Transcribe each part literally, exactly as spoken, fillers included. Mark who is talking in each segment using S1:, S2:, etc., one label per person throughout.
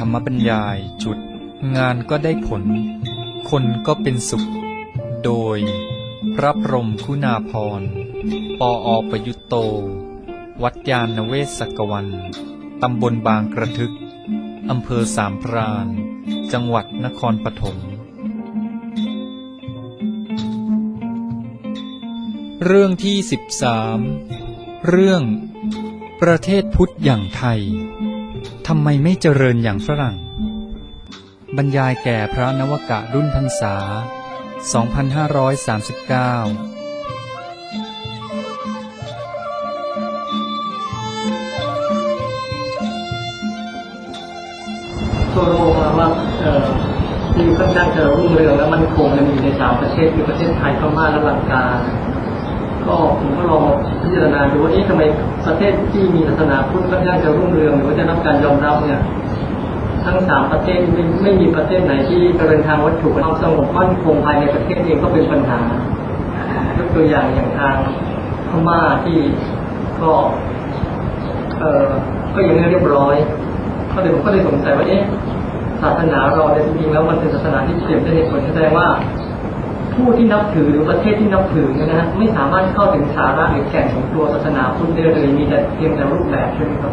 S1: รรมบรรยายจุดงานก็ได้ผลคนก็เป็นสุขโดยพระพรหมคุณาภรณ์ปออประยุตโตวัดยาณเวศกวันตำบลบางกระทึกอำเภอสามพรานจังหวัดนครปฐมเรื่องที่สิบสามเรื่องประเทศพุทธอย่างไทยทำไมไม่เจริญอย่างฝรั่งบรรยายแก่พระนวกะรุ่นพรรษาสองพันห้าร้อยสามสิบเก้า
S2: ทั่วโลกว่าที่ค่อนข้างจะรุ่งเรืองและมั่นคงมีในสามประเทศคือประเทศไทยพม่าและลังกาก็ผมก็ลองพิจารณาดูว่าเอ๊ะทำไมประเทศที่มีศาสนาพุทธค่อนข้างจะรุ่งเรืองหรือว่าจะรับการยอมรับเนี่ยทั้งสามประเทศไม่ไม่มีประเทศไหนที่เจริญทางวัตถุความสงบมั่นคงภายในประเทศเองก็เป็นปัญหายกตัวอย่างอย่างทางพม่าที่ก็เอ่อก็ยังไม่เรียบร้อยก็เลยผมก็เลยสงสัยว่าเอ๊ะศาสนาเราเนี่ยจริงๆแล้วมันเป็นศาสนาที่เปี่ยมด้วยเหตุผลแสดงว่าผู้ที่นับถือหรือประเทศที่นับถือเนี่ยนะฮะไม่สามารถเข้าถึงสาระหรือแก่นของตัวศาสนาพุทธได้เลยมีแต่เพียงแต่รูปแบบใช่ไหมครับ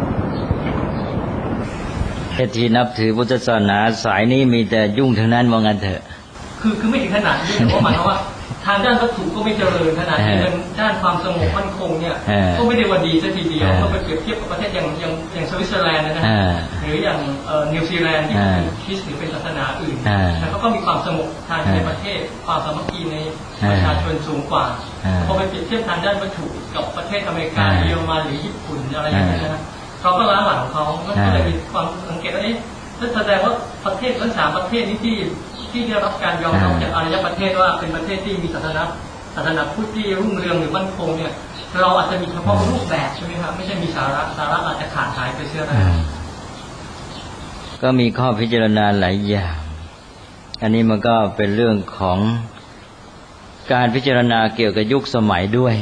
S3: ประเทศที่นับถือพุทธศาสนาสายนี้มีแต่ยุ่งทั้งนั้นว่างั้นเถอะ
S2: คือคือไม่ถึงขนาดนี้แต่ว่าหมายความว่าทางด้านวัตถุก็ไม่เจริญขนาดนี้ด้านความสงบมั่นคงเนี่ยก็ไม่ได้ว่าดีสักทีเดียวก็ไปเปรียบเทียบกับประเทศอย่างอย่างอย่างสวิตเซอร์แลนด์นะฮะหรืออย่างนิวซีแลนด์ที่เป็นคริสต์หรือเป็นศาสนาอื่นแต่เขาก็มีความสงบทางในประเทศความสามัคคีในประชาชนสูงกว่าพอไปเปรียบเทียบทางด้านวัตถุกับประเทศอเมริกาเยอรมันหรือญี่ปุ่นอะไรอย่างเงี้ยนะเขาก็ล้าหลังเขาก็เลยมีความสังเกตว่าเอ๊ะนั่นแสดงว่าประเทศทั้งสามประเทศนี้ที่ที่ได้รับการยอมรับจากอารยประเทศว่าเป็นประเทศที่มีศาสนาศาสนาพุทธที่รุ่งเรืองหรือมั่นคงเนี่ยเราอาจจะมีเฉพาะรูปแบบใช่ไหมครับไม่ใช่มีสาระสาระอาจจะขาดหายไปเสียแล้ว
S3: ก็มีข้อพิจารณาหลายอย่างอันนี้มันก็เป็นเรื่องของการพิจารณาเกี่ยวกับยุคสมัยด้วย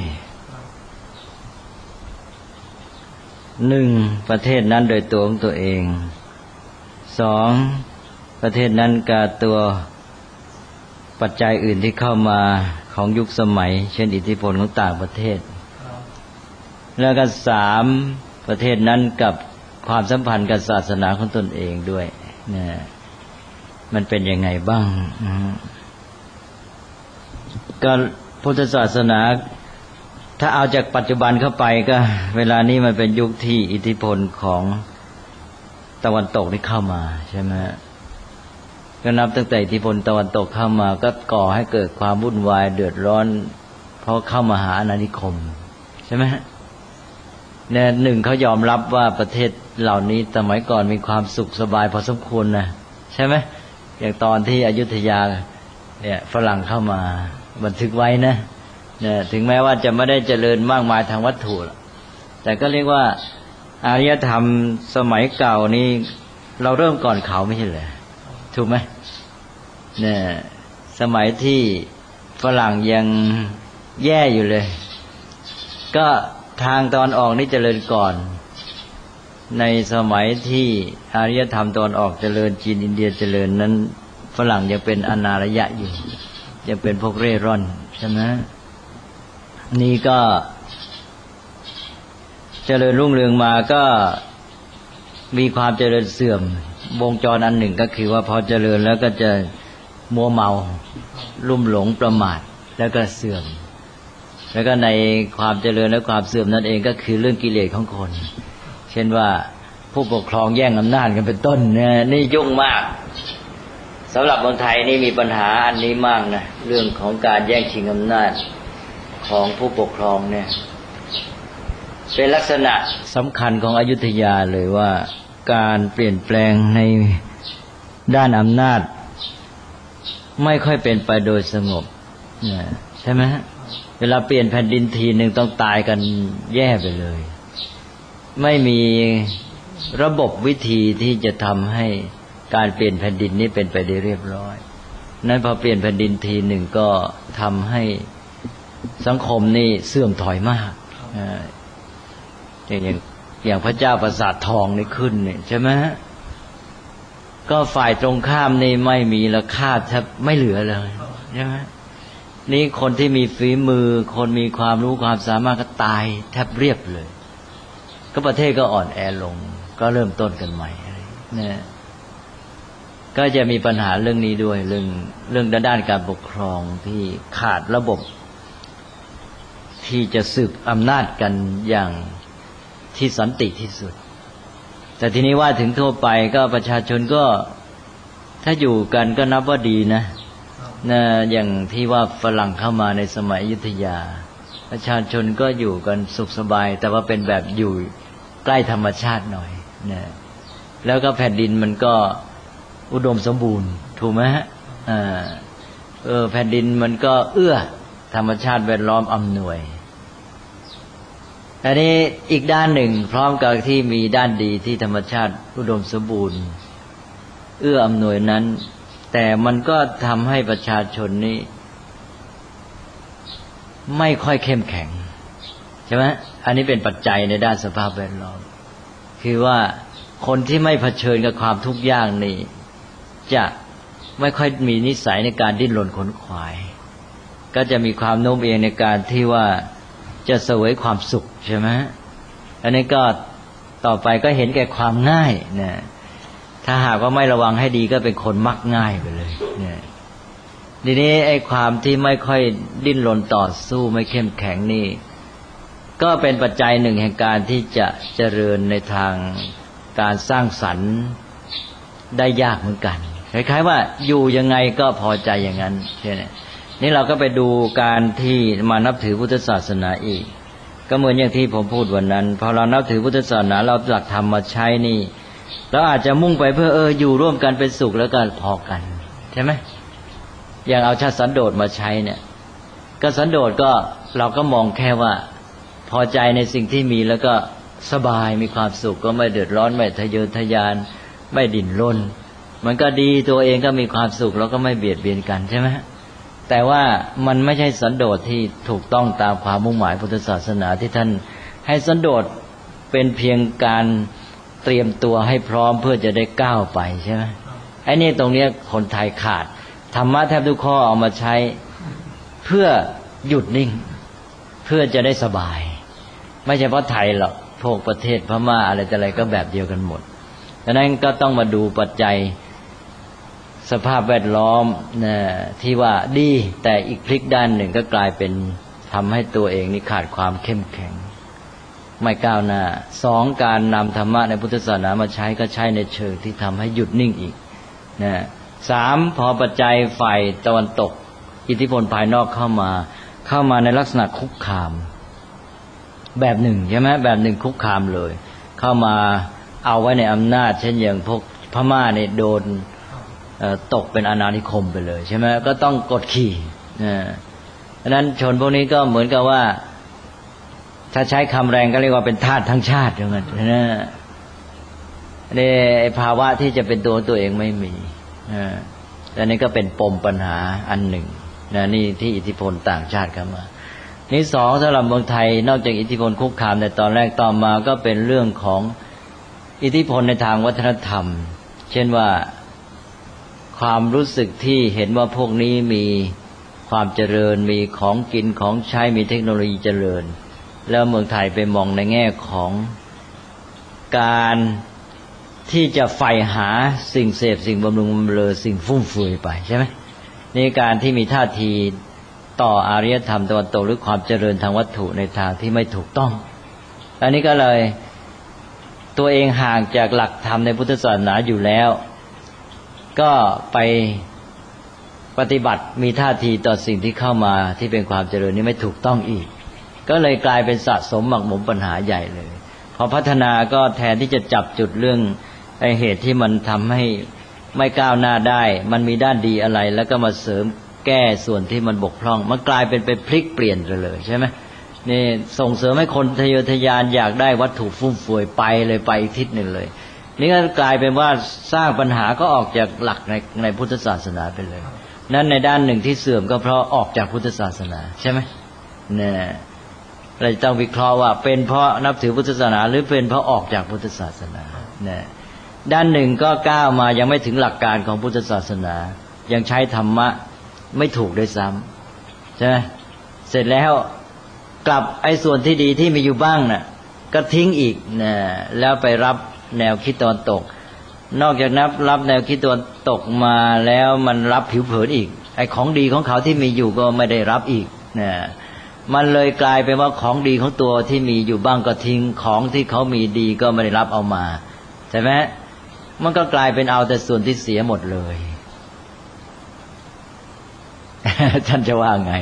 S3: หนึ่งประเทศนั้นโดยตัวของตัวเองสองประเทศนั้นกับตัวปัจจัยอื่นที่เข้ามาของยุคสมัยเช่นอิทธิพลของต่างประเทศแล้วก็สามประเทศนั้นกับความสัมพันธ์กับศาสนาของตนเองด้วยนะมันเป็นยังไงบ้างก็พุทธศาสนาถ้าเอาจากปัจจุบันเข้าไปก็เวลานี้มันเป็นยุคที่อิทธิพลของตะวันตกที่เข้ามาใช่ไหมก็นับตั้งแต่อิทธิพลตะวันตกเข้ามาก็ก่อให้เกิดความวุ่นวายเดือดร้อนเพราะเข้ามาหาอาณานิคมใช่ไหมเนี่ยหนึ่งเขายอมรับว่าประเทศเหล่านี้สมัยก่อนมีความสุขสบายพอสมควรนะใช่ไหมอย่างตอนที่อยุธยาเนี่ยฝรั่งเข้ามาบันทึกไว้นะเนี่ยถึงแม้ว่าจะไม่ได้เจริญมากมายทางวัตถุแต่ก็เรียกว่าอารยธรรมสมัยเก่านี้เราเริ่มก่อนเขาไม่ใช่เหรอถูกไหมเนี่ยสมัยที่ฝรั่งยังแย่อยู่เลยก็ทางตอนออกนี่เจริญก่อนในสมัยที่อารยธรรมตอนออกเจริญจีนอินเดียเจริญนั้นฝรั่งยังเป็นอนาระยะอยู่ยังเป็นพวกเร่ร่อนใช่ไหมนี่ก็เจริญรุ่งเรืองมาก็มีความเจริญเสื่อมวงจรอันหนึ่งก็คือว่าพอเจริญแล้วก็จะมัวเมาลุ่มหลงประมาทแล้วก็เสื่อมแล้วก็ในความเจริญและความเสื่อมนั่นเองก็คือเรื่องกิเลสของคนเช่นว่าผู้ปกครองแย่งอำนาจกันเป็นต้นเนี่ยนี่ยุ่งมากสำหรับเมืองไทยนี่มีปัญหาอันนี้มากนะเรื่องของการแย่งชิงอำนาจของผู้ปกครองเนี่ยเป็นลักษณะสำคัญของอยุธยาเลยว่าการเปลี่ยนแปลงในด้านอำนาจไม่ค่อยเป็นไปโดยสงบใช่ไหมเวลาเปลี่ยนแผ่นดินทีหนึ่งต้องตายกันแย่ไปเลยไม่มีระบบวิธีที่จะทำให้การเปลี่ยนแผ่นดินนี้เป็นไปได้เรียบร้อยนั้นพอเปลี่ยนแผ่นดินทีหนึ่งก็ทำให้สังคมนี่เสื่อมถอยมากอย่างอย่างพระเจ้าปราสาททองนี่ขึ้นเนี่ยใช่ไหมก็ฝ่ายตรงข้ามนี่ไม่มีราคาแทบไม่เหลือเลยใช่ไหมนี่คนที่มีฝีมือคนมีความรู้ความสามารถก็ตายแทบเรียบเลยก็ประเทศก็อ่อนแอลงก็เริ่มต้นกันใหม่อะไรเนี่ยก็จะมีปัญหาเรื่องนี้ด้วยเรื่องเรื่องด้านการปกครองที่ขาดระบบที่จะสืบอำนาจกันอย่างที่สันติที่สุดแต่ทีนี้ว่าถึงทั่วไปก็ประชาชนก็ถ้าอยู่กันก็นับว่าดีนะนะอย่างที่ว่าฝรั่งเข้ามาในสมัยอยุธยาประชาชนก็อยู่กันสุขสบายแต่ว่าเป็นแบบอยู่ใกล้ธรรมชาติหน่อยนะแล้วก็แผ่นดินมันก็อุดมสมบูรณ์ถูกไหมฮะอ่าเออแผ่นดินมันก็เอื้อธรรมชาติแวดล้อมอำนวยอันนี้อีกด้านหนึ่งพร้อมกับที่มีด้านดีที่ธรรมชาติอุดมสมบูรณ์เอื้ออำนวยนั้นแต่มันก็ทำให้ประชาชนนี้ไม่ค่อยเข้มแข็งใช่ไหมอันนี้เป็นปัจจัยในด้านสภาพแวดล้อมคือว่าคนที่ไม่เผชิญกับความทุกข์ยากนี่จะไม่ค่อยมีนิสัยในการดิ้นรนขนขวายก็จะมีความโน้มเอียงในการที่ว่าจะเสวยความสุขใช่ไหมอันนี้ก็ต่อไปก็เห็นแก่ความง่ายนะถ้าหากว่าไม่ระวังให้ดีก็เป็นคนมักง่ายไปเลยเนี่ยทีนี้ไอ้ความที่ไม่ค่อยดิ้นรนต่อสู้ไม่เข้มแข็งนี่ก็เป็นปัจจัยหนึ่งแห่งการที่จะเจริญในทางการสร้างสรรค์ได้ยากเหมือนกันคล้ายๆว่าอยู่ยังไงก็พอใจอย่างนั้นใช่ไหมนี่เราก็ไปดูการที่มานับถือพุทธศาสนาอีกก็เหมือนอย่างที่ผมพูดวันนั้นพอเรานับถือพุทธศาสนาเราหลักธรรมมาใช้นี่เราอาจจะมุ่งไปเพื่อเอออยู่ร่วมกันเป็นสุขแล้วก็พอกันใช่ไหมอย่างเอาชาติสันโดษมาใช้เนี่ยก็สันโดษก็เราก็มองแค่ว่าพอใจในสิ่งที่มีแล้วก็สบายมีความสุขก็ไม่เดือดร้อนไม่ทะเยอทะยานไม่ดิ้นรนมันก็ดีตัวเองก็มีความสุขแล้วก็ไม่เบียดเบียนกันใช่ไหมแต่ว่ามันไม่ใช่สันโดษที่ถูกต้องตามความมุ่งหมายพุทธศาสนาที่ท่านให้สันโดษเป็นเพียงการเตรียมตัวให้พร้อมเพื่อจะได้ก้าวไปใช่ไหมไอ้นี่ตรงนี้คนไทยขาดธรรมะแทบทุกข้อเอามาใช้เพื่อหยุดนิ่งเพื่อจะได้สบายไม่ใช่เพราะไทยหรอกพวกประเทศพม่าอะไรแต่อะไรก็แบบเดียวกันหมดดังนั้นก็ต้องมาดูปัจจัยสภาพแวดล้อมนะที่ว่าดีแต่อีกพลิกด้านหนึ่งก็กลายเป็นทำให้ตัวเองนี่ขาดความเข้มแข็งไม่ก้าวหน้าสองการนำธรรมะในพุทธศาสนามาใช้ก็ใช้ในเชิงที่ทำให้หยุดนิ่งอีกนะสามพอปัจจัยฝ่ายตะวันตกอิทธิพลภายนอกเข้ามาเข้ามาในลักษณะคุกคามแบบหนึ่งใช่ไหมแบบหนึ่งคุกคามเลยเข้ามาเอาไว้ในอำนาจเช่นอย่างพวกพม่าเนี่ยโดนตกเป็นอาณานิคมไปเลยใช่ไหมก็ต้องกดขี่นะดังนั้นชนพวกนี้ก็เหมือนกับว่าถ้าใช้คำแรงก็เรียกว่าเป็นทาสทั้งชาติอย่างนั้นนะนี่ภาวะที่จะเป็นตัวตัวเองไม่มีนะและนี่ก็เป็นปมปัญหาอันหนึ่งนะนี่ที่อิทธิพลต่างชาติเข้ามานี่สองสำหรับเมืองไทยนอกจากอิทธิพลคุกคามในตอนแรกต่อมาก็เป็นเรื่องของอิทธิพลในทางวัฒนธรรมเช่นว่าความรู้สึกที่เห็นว่าพวกนี้มีความเจริญมีของกินของใช้มีเทคโนโลยีเจริญแล้วเมืองไทยไปมองในแง่ของการที่จะใฝ่หาสิ่งเสพสิ่งบำรุงบำเรอสิ่งฟุ่มเฟือยไปใช่ไหมนี่การที่มีท่าทีต่ออารยธรรมตะวันตกหรือความเจริญทางวัตถุในทางที่ไม่ถูกต้องอันนี้ก็เลยตัวเองห่างจากหลักธรรมในพุทธศาสนาอยู่แล้วก็ไปปฏิบัติมีท่าทีต่อสิ่งที่เข้ามาที่เป็นความเจริญนี้ไม่ถูกต้องอีกก็เลยกลายเป็นสะสมหมักหมมปัญหาใหญ่เลยพอพัฒนาก็แทนที่จะจับจุดเรื่องไอ้เหตุที่มันทำให้ไม่ก้าวหน้าได้มันมีด้านดีอะไรแล้วก็มาเสริมแก้ส่วนที่มันบกพร่องมันกลายเป็นไปพลิกเปลี่ยนไปเลยใช่ไหมนี่ส่งเสริมให้คนทะเยอทะยานอยากได้วัตถุฟุ่มเฟือยไปเลยไปอีกทิศหนึ่งเลยนี่ก็กลายเป็นว่าสร้างปัญหาก็ออกจากหลักในในพุทธศาสนาไปเลยนั่นในด้านหนึ่งที่เสื่อมก็เพราะออกจากพุทธศาสนาใช่ไหมเนี่ยเราต้องวิเคราะห์ว่าเป็นเพราะนับถือพุทธศาสนาหรือเป็นเพราะออกจากพุทธศาสนาเนี่ยด้านหนึ่งก็ก้าวมายังไม่ถึงหลักการของพุทธศาสนายังใช้ธรรมะไม่ถูกด้วยซ้ำใช่ไหมเสร็จแล้วกลับไอ้ส่วนที่ดีที่มีอยู่บ้างน่ะก็ทิ้งอีกนะแล้วไปรับแนวคิดตะวันตกนอกจากนับรับแนวคิดตะวันตกมาแล้วมันรับผิวเผินอีกไอ้ของดีของเขาที่มีอยู่ก็ไม่ได้รับอีกนะมันเลยกลายเป็นว่าของดีของตัวที่มีอยู่บ้างก็ทิ้งของที่เขามีดีก็ไม่ได้รับเอามาใช่ไหมมันก็กลายเป็นเอาแต่ส่วนที่เสียหมดเลย ท่านจะว่าไง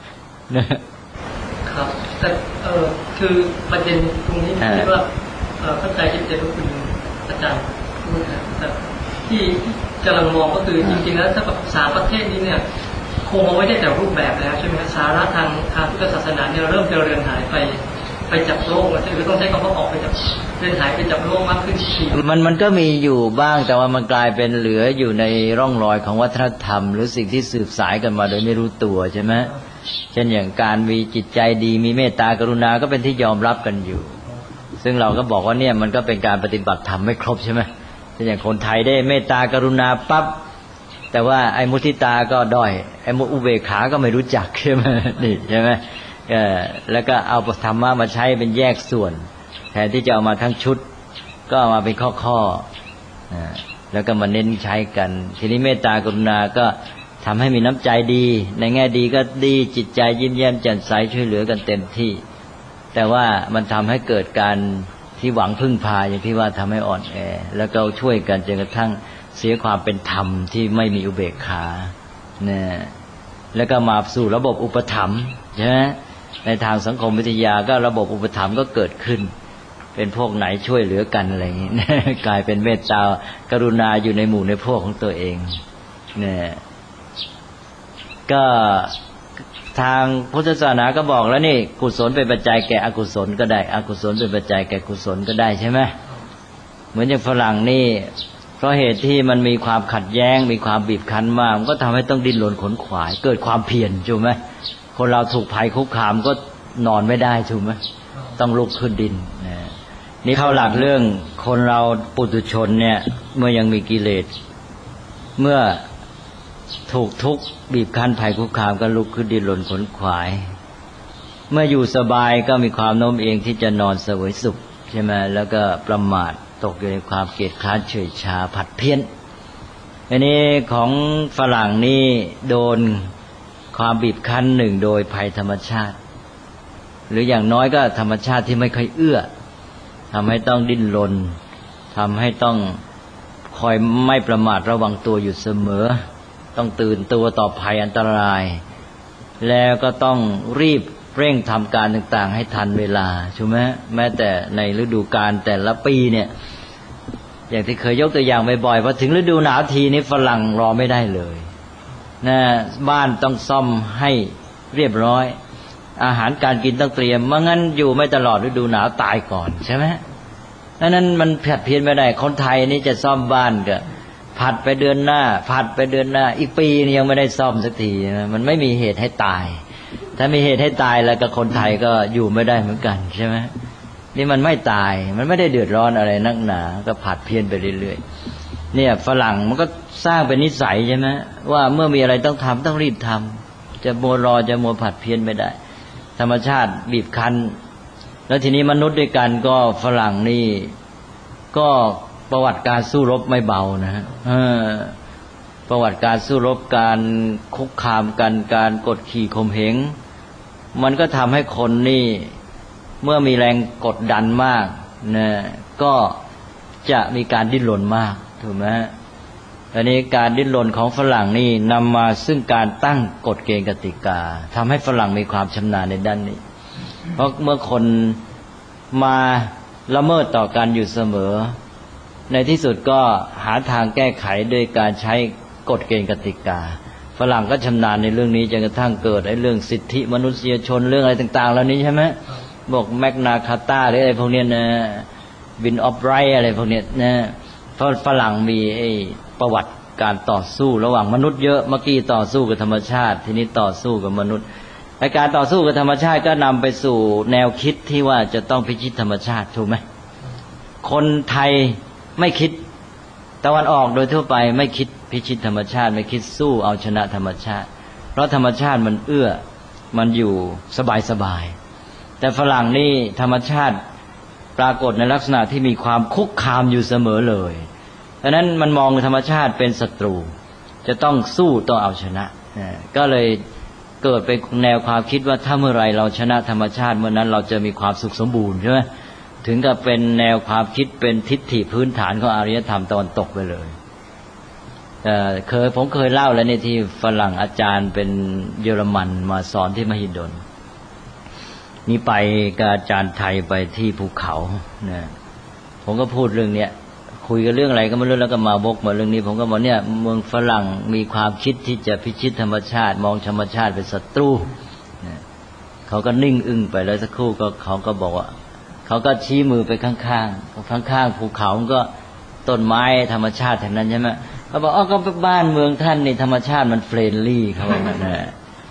S2: ครับแต่เออคือประเด็นตรงนี้ที่ว่าเออเข้าใจที่จะรู้คุณอาจารย์พูดนะแต่ที่กำลังมองก็คือจริงๆแล้วถ้าแบบสามประเทศนี้เนี่ยคงเอาไว้ได้แต่รูปแบบแล้วใช่ไหมสาระทางทางพุทธศาสนาเนี่ยเริ่มจะเรือนหายไปไปจากโลกแล้วคือต้องใช้คำว่าออกไปจากเรือนหายไปจากโลกมากขึ้นที
S3: มันมันก็มีอยู่บ้างแต่ว่ามันกลายเป็นเหลืออยู่ในร่องรอยของวัฒนธรรมหรือสิ่งที่สืบสายกันมาโดยไม่รู้ตัวใช่ไหมเช่นอย่างการมีจิตใจดีมีเมตตากรุณาก็เป็นที่ยอมรับกันอยู่ซึ่งเราก็บอกว่าเนี่ยมันก็เป็นการปฏิบัติธรรมไม่ครบใช่ไหมเช่นอย่างคนไทยได้เมตตากรุณาปั๊บแต่ว่าไอ้มุทิตาก็ด้อยไอ้มุอุเบกขาก็ไม่รู้จักใช่ไหมนี่ใช่ไหมเออแล้วก็เอาธรรมะมาใช้เป็นแยกส่วนแทนที่จะเอามาทั้งชุดก็เอามาเป็นข้อๆนะแล้วก็มาเน้นใช้กันทีนี้เมตตากรุณาก็ทำให้มีน้ำใจดีในแง่ดีก็ดีจิตใจยิ้มแย้มแจ่มใสช่วยเหลือกันเต็มที่แต่ว่ามันทำให้เกิดการที่หวังพึ่งพาอย่างที่ว่าทำให้อ่อนแอแล้วก็ช่วยกันจนกระทั่งเสียความเป็นธรรมที่ไม่มีอุเบกขาเนี่ยแล้วก็มาสู่ระบบอุปถัมภ์ใช่ไหมในทางสังคมวิทยาก็ระบบอุปถัมภ์ก็เกิดขึ้นเป็นพวกไหนช่วยเหลือกันอะไรอย่างนี้ กลายเป็นเมตตากรุณาอยู่ในหมู่ในพวกของตัวเองเนี่ยก็ทางพุทธศาสนาก็บอกแล้วนี่กุศลเป็นปัจจัยแก่อกุศลก็ได้อกุศลเป็นปัจจัยแก่กุศลก็ได้ใช่ไหมเหมือนอย่างฝรั่งนี่เพราะเหตุที่มันมีความขัดแย้งมีความบีบคั้นมากมันก็ทำให้ต้องดิ้นรนขนขวายเกิดความเพียรถูกไหมคนเราถูกภัยคุกคามก็นอนไม่ได้ถูกไหมต้องลุกขึ้นดินนี่เข้าหลักเรื่องคนเราปุถุชนเนี่ยเมื่อยังมีกิเลสเมื่อถูกทุกข์บีบคั้นภัยคุกคามก็ลุกขึ้นดิ้นรนขนขวายเมื่ออยู่สบายก็มีความโน้มเอียงที่จะนอนเสวยสุขใช่ไหมแล้วก็ประมาทตกอยู่ในความเกียจคร้านเฉยชาผัดเพี้ยนอันนี้ของฝรั่งนี่โดนความบีบคั้นหนึ่งโดยภัยธรรมชาติหรืออย่างน้อยก็ธรรมชาติที่ไม่ค่อยเอื้อทำให้ต้องดิ้นรนทำให้ต้องคอยไม่ประมาทระวังตัวอยู่เสมอต้องตื่นตัวต่อภัยอันตรายแล้วก็ต้องรีบเร่งทำการต่างๆให้ทันเวลาใช่ไหมแม้แต่ในฤดูกาลแต่ละปีเนี่ยอย่างที่เคยยกตัวอย่างบ่อยๆพอถึงฤดูหนาวทีนี้ฝรั่งรอไม่ได้เลยนะบ้านต้องซ่อมให้เรียบร้อยอาหารการกินต้องเตรียมไม่งั้นอยู่ไม่ตลอดฤดูหนาวตายก่อนใช่ไหมดังนั้นมันผัดเพี้ยนไม่ได้คนไทยนี่จะซ่อมบ้านก็ผัดไปเดือนหน้าผัดไปเดือนหน้าอีกปีนี้ยังไม่ได้ซ่อมสักทีนะมันไม่มีเหตุให้ตายถ้ามีเหตุให้ตายแล้วก็คนไทยก็อยู่ไม่ได้เหมือนกันใช่ไหมนี่มันไม่ตายมันไม่ได้เดือดร้อนอะไรนักหนาก็ผัดเพี้ยนไปเรื่อยๆเนี่ยฝรั่งมันก็สร้างเป็นนิสัยใช่ไหมว่าเมื่อมีอะไรต้องทำต้องรีบทำจะมัวรอจะมัวผัดเพี้ยนไม่ได้ธรรมชาติบีบคั้นแล้วทีนี้มนุษย์ด้วยกันก็ฝรั่งนี่ก็ประวัติการสู้รบไม่เบานะฮะประวัติการสู้รบการคุกคามกันการกดขี่ข่มเหงมันก็ทำให้คนนี่เมื่อมีแรงกดดันมากนะก็จะมีการดิ้นรนมากถูกไหมอันนี้การดิ้นรนของฝรั่งนี่นำมาซึ่งการตั้งกฎเกณฑ์กติกาทำให้ฝรั่งมีความชำนาญในด้านนี้เพราะเมื่อคนมาละเมิดต่อกันอยู่เสมอในที่สุดก็หาทางแก้ไขโดยการใช้กฎเกณฑ์กติกาฝรั่งก็ชำนาญในเรื่องนี้จนกระทั่งเกิดไอ้เรื่องสิทธิมนุษยชนเรื่องอะไรต่างๆเหล่านี้ใช่ไหมบอกแมกนาคาตาหรืออะไรพวกนี้นะบินออฟไรท์อะไรพวกนี้นะเพราะฝรั่งมีไอ้ประวัติการต่อสู้ระหว่างมนุษย์เยอะเมื่อกี้ต่อสู้กับธรรมชาติทีนี้ต่อสู้กับมนุษย์ไอ้การต่อสู้กับธรรมชาติก็นำไปสู่แนวคิดที่ว่าจะต้องพิชิตธรรมชาติถูกไหมคนไทยไม่คิดตะวันออกโดยทั่วไปไม่คิดพิชิตธรรมชาติไม่คิดสู้เอาชนะธรรมชาติเพราะธรรมชาติมันเอื้อมันอยู่สบายๆแต่ฝรั่งนี่ธรรมชาติปรากฏในลักษณะที่มีความคุกคามอยู่เสมอเลยดังนั้นมันมองธรรมชาติเป็นศัตรูจะต้องสู้ต้องเอาชนะก็เลยเกิดเป็นแนวความคิดว่าถ้าเมื่อไรเราชนะธรรมชาติเมื่อนั้นเราจะมีความสุขสมบูรณ์ใช่ไหมถึงกับเป็นแนวความคิดเป็นทิฏฐิพื้นฐานของอารยธรรมตะวันตกไปเลยเอ่อเคยผมเคยเล่าแล้วในที่ฝรั่งอาจารย์เป็นเยอรมันมาสอนที่มหิดลนี่ไปกับอาจารย์ไทยไปที่ภูเขาเนี่ยผมก็พูดเรื่องเนี้ยคุยกันเรื่องอะไรก็ไม่รู้แล้วก็มาวกมาเรื่องนี้ผมก็บอกเนี่ยเมืองฝรั่งมีความคิดที่จะพิชิตธรรมชาติมองธรรมชาติเป็นศัตรูเนี่ยเขาก็นิ่งอึ้งไปแล้วสักครู่ก็เขาก็บอกว่าเขาก็ชี้มือไปข้างๆข้างๆภูเขาก็ต้นไม้ธรรมชาติแถวนั้นใช่ไหมเขาบอกอ๋อก็บ้านเมืองท่านในธรรมชาติมันเฟรนลี่เขาบอกนั่นแหละ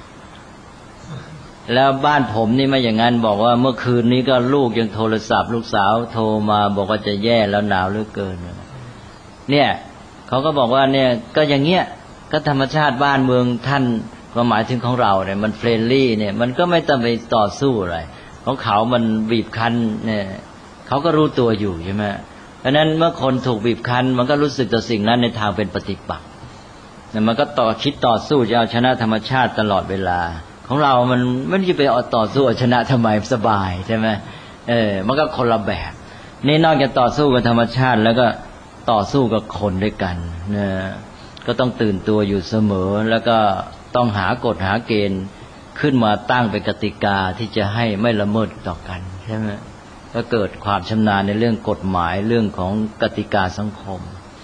S3: แล้วบ้านผมนี่ไม่อย่างนั้นบอกว่าเมื่อคืนนี้ก็ลูกยังโทรศัพท์ลูกสาวโทรมาบอกว่าจะแย่แล้วหนาวเหลือเกินเนี่ยเขาก็บอกว่าเนี่ยก็อย่างเงี้ยก็ธรรมชาติบ้านเมืองท่านก็หมายถึงของเราเนี่ยมันเฟรนลี่เนี่ยมันก็ไม่ต้องไปต่อสู้อะไรของเขามันบีบคั้นเนี่ยเขาก็รู้ตัวอยู่ใช่ไหมเพราะนั้นเมื่อคนถูกบีบคั้นมันก็รู้สึกต่อสิ่งนั้นในทางเป็นปฏิปักษ์เนี่ยมันก็ต่อคิดต่อสู้จะเอาชนะธรรมชาติตลอดเวลาของเรามันไม่ได้ไปเอาต่อสู้เอาชนะทำไมสบายใช่ไหมเออมันก็คนละแบบนี่นอกจากต่อสู้กับธรรมชาติแล้วก็ต่อสู้กับคนด้วยกันนะก็ต้องตื่นตัวอยู่เสมอแล้วก็ต้องหากฎหาเกณฑ์ขึ้นมาตั้งเป็นกติกาที่จะให้ไม่ละเมิดต่อกันใช่ไหมก็เกิดความชำนาญในเรื่องกฎหมายเรื่องของกติกาสังคม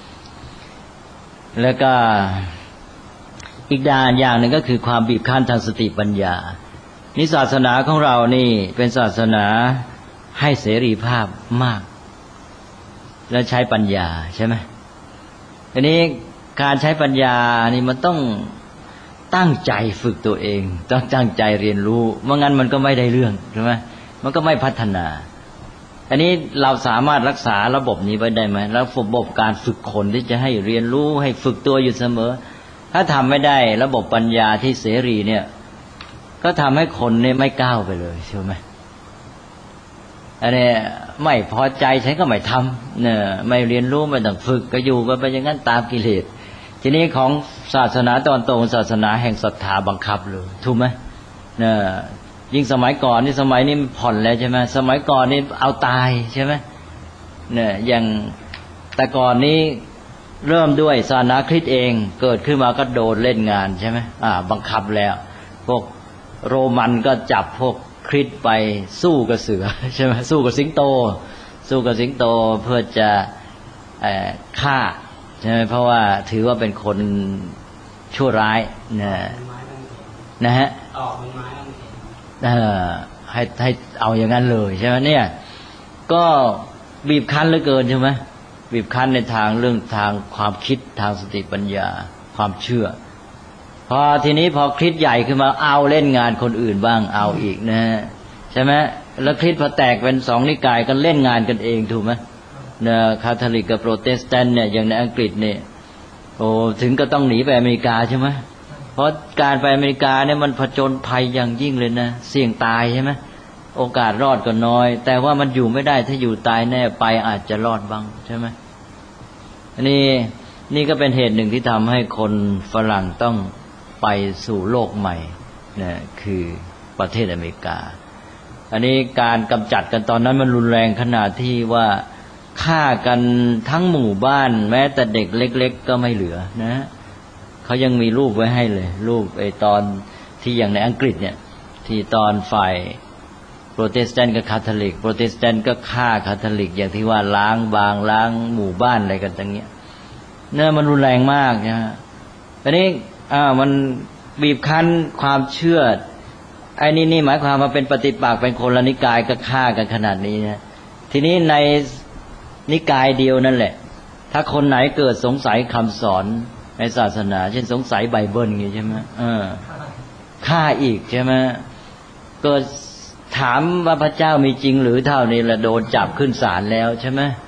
S3: แล้วก็อีกด้านอย่างหนึ่งก็คือความบีบคั้นทางสติปัญญานี่ศาสนาของเรานี่เป็นศาสนาให้เสรีภาพมากและใช้ปัญญาใช่ไหมทีนี้การใช้ปัญญานี่มันต้องตั้งใจฝึกตัวเองต้องตั้งใจเรียนรู้ไม่งั้นมันก็ไม่ได้เรื่องใช่ไหมมันก็ไม่พัฒนาอันนี้เราสามารถรักษาระบบนี้ไว้ได้ไหมแล้วระบบการฝึกคนที่จะให้เรียนรู้ให้ฝึกตัวอยู่เสมอถ้าทำไม่ได้ระบบปัญญาที่เสรีเนี่ยก็ทำให้คนเนี่ยไม่ก้าวไปเลยใช่ไหมอันนี้ไม่พอใจฉันก็ไม่ทำเนี่ยไม่เรียนรู้ไม่ต้องฝึกก็อยู่ก็ไปอย่างนั้นตามกิเลสทีนี้ของศาสนาตอนโตศาสนาแห่งศรัทธาบังคับเลยถูกไหมเนี่ยยิ่งสมัยก่อนนี่สมัยนี้ผ่อนแล้วใช่ไหมสมัยก่อนนี่เอาตายใช่ไหมเนี่ยอย่างแต่ก่อนนี้เริ่มด้วยศาสนาคริสต์เองเกิดขึ้นมาก็โดนเล่นงานใช่ไหมอ่าบังคับแล้วพวกโรมันก็จับพวกคริสต์ไปสู้กับเสือใช่ไหมสู้กับสิงโตสู้กับสิงโตเพื่อจะฆ่าใช่ไหมเพราะว่าถือว่าเป็นคนชั่วร้ายนะนะฮะเออให้ให้เอาอย่างนั้นเลยใช่ไหมเนี่ยก็บีบคั้นเหลือเกินใช่ไหมบีบคั้นในทางเรื่องทางความคิดทางสติปัญญาความเชื่อพอทีนี้พอคริสต์ใหญ่ขึ้นมาเอาเล่นงานคนอื่นบ้างเอาอีกนะใช่ไหมแล้วคริสต์พอแตกเป็นสองนิกายกันเล่นงานกันเองถูกไหมเนี่ยคาทอลิกกับโปรเตสแตนต์เนี่ยอย่างในอังกฤษเนี่ยโอ้ถึงก็ต้องหนีไปอเมริกาใช่ไหมเพราะการไปอเมริกาเนี่ยมันผจญภัยอย่างยิ่งเลยนะเสี่ยงตายใช่ไหมโอกาสรอดก็น้อยแต่ว่ามันอยู่ไม่ได้ถ้าอยู่ตายแน่ไปอาจจะรอดบ้างใช่ไหมอันนี้นี่ก็เป็นเหตุหนึ่งที่ทำให้คนฝรั่งต้องไปสู่โลกใหม่นะคือประเทศอเมริกาอันนี้การกำจัดกันตอนนั้นมันรุนแรงขนาดที่ว่าฆ่ากันทั้งหมู่บ้านแม้แต่เด็กเล็กๆก็ไม่เหลือนะเขายังมีรูปไว้ให้เลยรูปไอ้ตอนที่อย่างในอังกฤษเนี่ยที่ตอนฝ่ายโปรเตสแตนต์กับคาทอลิกโปรเตสแตนต์ก็ฆ่าคาทอลิกอย่างที่ว่าล้างบางล้างหมู่บ้านอะไรกันอย่างเงี้ยเนี่ยมันรุนแรงมากนะอันนี้อ่ามันบีบคั้นความเชื่อไอ้นี่นี่หมายความว่าเป็นปฏิปักษ์เป็นคนละนิกายก็ฆ่ากันขนาดนี้นะทีนี้ในนิกายเดียวนั่นแหละถ้าคนไหนเกิดสงสัยคำสอนในศาสนาเช่นสงสัยไบเบิลอย่างนี้ใช่ไหมเออฆ่าอีกใช่ไหมเกิดถามว่าพระเจ้ามีจริงหรือเท่านี้ละโดนจับขึ้นศาลแล้วใช่ไหม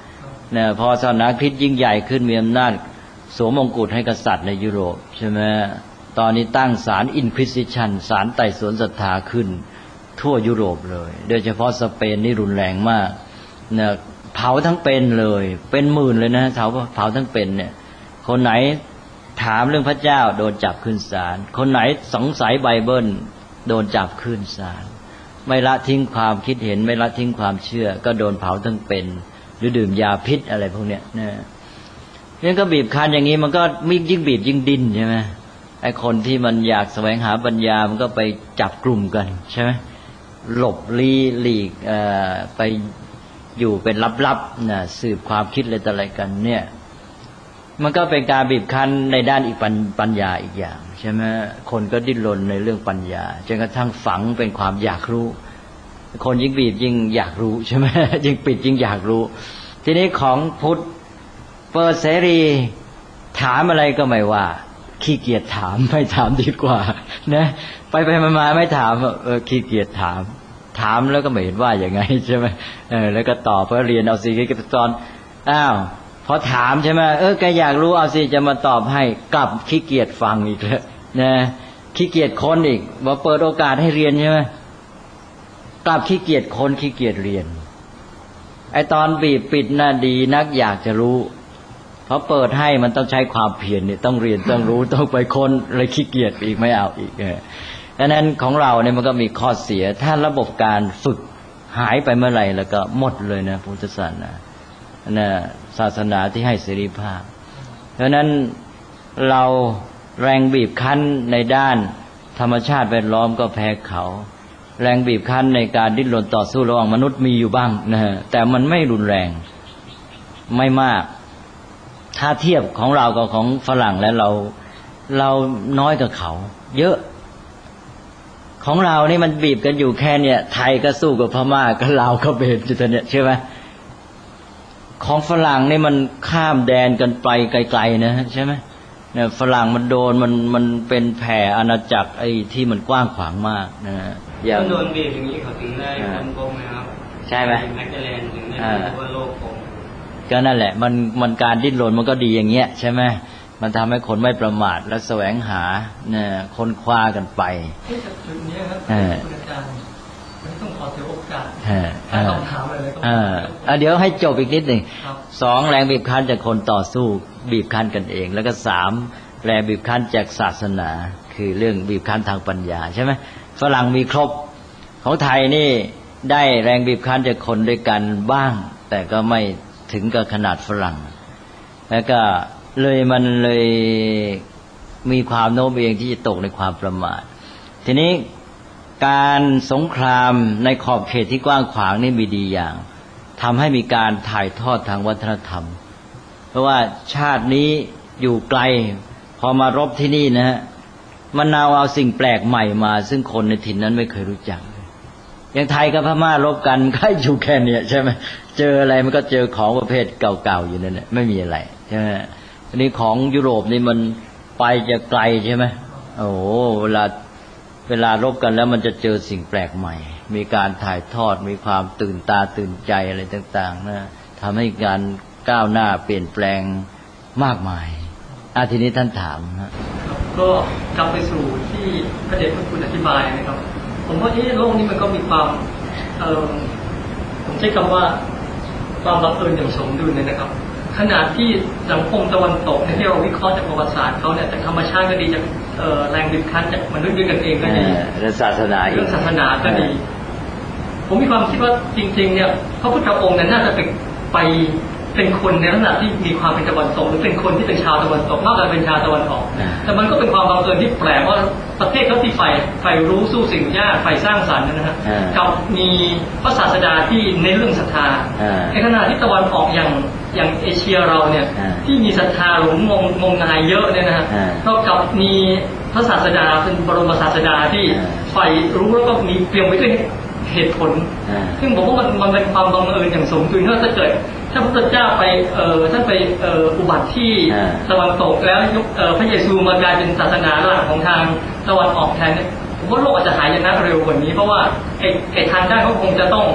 S3: เนี่ยพอศาสนาคริสต์ยิ่งใหญ่ขึ้นมีอำนาจสวมมงกุฎให้กษัตริย์ในยุโรปใช่ไหมตอนนี้ตั้งศาลอินควิซิชันศาลไต่สวนศรัทธาขึ้นทั่วยุโรปเลยโดยเฉพาะสเปนนี่รุนแรงมากเนี่ยเผาทั้งเป็นเลยเป็นหมื่นเลยนะเผาเผาทั้งเป็นเนี่ยคนไหนถามเรื่องพระเจ้าโดนจับขึ้นศาลคนไหนสงสัยไบเบิลโดนจับขึ้นศาลไม่ละทิ้งความคิดเห็นไม่ละทิ้งความเชื่อก็โดนเผาทั้งเป็นหรือดื่มยาพิษอะไรพวกเนี้ยนะนี่ก็บีบคั้นอย่างนี้มันก็ยิ่งบีบยิ่งดิ้นใช่ไหมไอ้คนที่มันอยากแสวงหาปัญญามันก็ไปจับกลุ่มกันใช่ไหมหลบลี้หลีกเอ่อไปอยู่เป็นลับๆนะสืบความคิดอะไรต่ออะไรกันเนี่ยมันก็เป็นการบีบคั้นในด้านอีกปัญญาอีกอย่างใช่ไหมคนก็ดิ้นรนในเรื่องปัญญาจนกระทั่งฝังเป็นความอยากรู้คนยิ่งบีบยิ่งอยากรู้ใช่ไหมยิ่งปิดยิ่งอยากรู้ทีนี้ของพุทธเปิดเสรีถามอะไรก็ไม่ว่าขี้เกียจถามไม่ถามดีกว่านะไปไปมาไม่ถามเออขี้เกียจถามถามแล้วก็ไม่เห็นว่าอย่างไงใช่ไหมเออแล้วก็ตอบเพื่อเรียนเอาสิก็ตอนอ้าวพอถามใช่ไหมเออแกอยากรู้เอาสิจะมาตอบให้กลับขี้เกียจฟังอีกแล้วนะขี้เกียจค้นอีกว่าเปิดโอกาสให้เรียนใช่ไหมกลับขี้เกียจค้นขี้เกียจเรียนไอตอนบีบปิดน่ะดีนักอยากจะรู้เพราะเปิดให้มันต้องใช้ความเพียรเนี่ยต้องเรียนต้องรู้ต้องไปค้นเลยขี้เกียจอีกไม่เอาอีกเออดังนั้นของเราเนี่ยมันก็มีข้อเสียถ้าระบบการฝึกหายไปเมื่อไหร่แล้วก็หมดเลยนะพุทธศาสนานะศาสนาที่ให้เสรีภาพเพราะนั้นเราแรงบีบคั้นในด้านธรรมชาติแวดล้อมก็แพ้เขาแรงบีบคั้นในการดิ้นรนต่อสู้ระหว่างมนุษย์มีอยู่บ้างนะแต่มันไม่รุนแรงไม่มากถ้าเทียบของเรากับของฝรั่งแล้วเราเราน้อยกว่าเขาเยอะของเรานี่มันบีบกันอยู่แค่เนี่ยไทยก็สู้กับพม่าก็ลาวก็เบนจุดเนี่ยใช่ไหมของฝรั่งนี่มันข้ามแดนกันไปไกลๆนะใช่ไหมเนี่ยฝรั่งมันโดนมันมันเป็นแผ่อาณาจักรไอ้ที่มันกว้างขวางมากนะ
S4: อย่างโดนบีบอย่างนี้เขาถึงได้คนโกงนะครับ
S3: ใช่ไหม
S4: แมกกาเลนถึงได้ว่าโลกโกง
S3: ก็นั่นแหละมันมันการดิ้นรนมันก็ดีอย่างเงี้ยใช่ไหมมันทำให้คนไม่ประมาทและแสวงหาเนี่ยค้นคว้ากันไป
S2: ที่จุดนี้ครับคุณอาจารย์ไม่ต้องขอถือโอกาสต้องถามอะไรก็
S3: อ่าเดี๋ยวให้จบอีกนิดหนึ่งสองแรงบีบคั้นจากคนต่อสู้บีบคั้นกันเองแล้วก็สามแรงบีบคั้นจากศาสนาคือเรื่องบีบคั้นทางปัญญาใช่ไหมฝรั่งมีครบของไทยนี่ได้แรงบีบคั้นจากคนด้วยกันบ้างแต่ก็ไม่ถึงกับขนาดฝรั่งแล้วก็เลยมันเลยมีความโน้มเอียงที่จะตกในความประมาททีนี้การสงครามในขอบเขตที่กว้างขวางนี่มีดีอย่างทำให้มีการถ่ายทอดทางวัฒนธรรมเพราะว่าชาตินี้อยู่ไกลพอมารบที่นี่นะฮะมันเอาเอาสิ่งแปลกใหม่มาซึ่งคนในถิ่นนั้นไม่เคยรู้จักอย่างไทยกับพม่ารบกันก็อยู่แค่นี้ใช่ไหมเจออะไรมันก็เจอของประเภทเก่าๆอยู่นั่นแหละไม่มีอะไรใช่ไหมอันนี้ของยุโรปนี่มันไปจะไกลใช่ไหมโอ้โหเวลาเวลารบกันแล้วมันจะเจอสิ่งแปลกใหม่มีการถ่ายทอดมีความตื่นตาตื่นใจอะไรต่างๆนะทำให้การก้าวหน้าเปลี่ยนแปลงมากมายอาทีนี้ท่านถามนะ
S2: ก็กลับไปสู่ที่พระเดชพระคุณอธิบายนะครับผมว่าที่โลกนี้มันก็มีความเอ่อผมใช้คำว่าความบังเอิญอย่างสมดุลเลยนะครับขนาดที่สังคมตะวันตกในที่เราวิเคราะห์จากประวัติศาสตร์เขาเนี่ยจากธรรมชาติก็ดีจากแรงบีบคั้นจากมนุษย์ด้วยกันเองก็ดี
S3: เรื่องศาสนา
S2: เรื่องศาสนาก็ดีผมมีความคิดว่าจริงๆเนี่ยพระพุทธองค์นั้นน่าจะเป็นไปเป็นคนในลักษณะที่มีความเป็นตะวันตกหรือเป็นคนที่เป็นชาวตะวันตกมากกว่าเป็นชาวตะวันออกแต่มันก็เป็นความบังเอิญที่แปลกว่าประเทศเขาที่ใฝ่ใฝ่รู้สู้สิ่งยากใฝ่สร้างสรรค์นะฮะกับมีพระศาสดาที่ในเรื่องศรัทธาในขณะที่ตะวันออกอย่างอย่างเอเชียเราเนี่ยที่มีศรัทธาหลงงมงมงายเยอะเนี่ยนะฮะเท่ากับมีพระศาสดาเป็นบรมศาสดาที่ใฝ่รู้แล้วก็มีเปี่ยมไปด้วยเหตุผลซึ่งผมว่ามันมันเป็นความบังเอิญอย่างสมดุลถ้าเกิดถ้าพระพุทธเจ้าไปเอ่อท่านไปเอ่ออุบัติที่ตะวันตกแล้วยุคเอ่อพระเยซูมากลายเป็นศาสนาหลักของทางตะวันออกแทนเนี่ยผมว่าโลกอาจจะหายนะเร็วกว่านี้เพราะว่าไอ้ไอ้ทางด้านเขาคงจะต้อง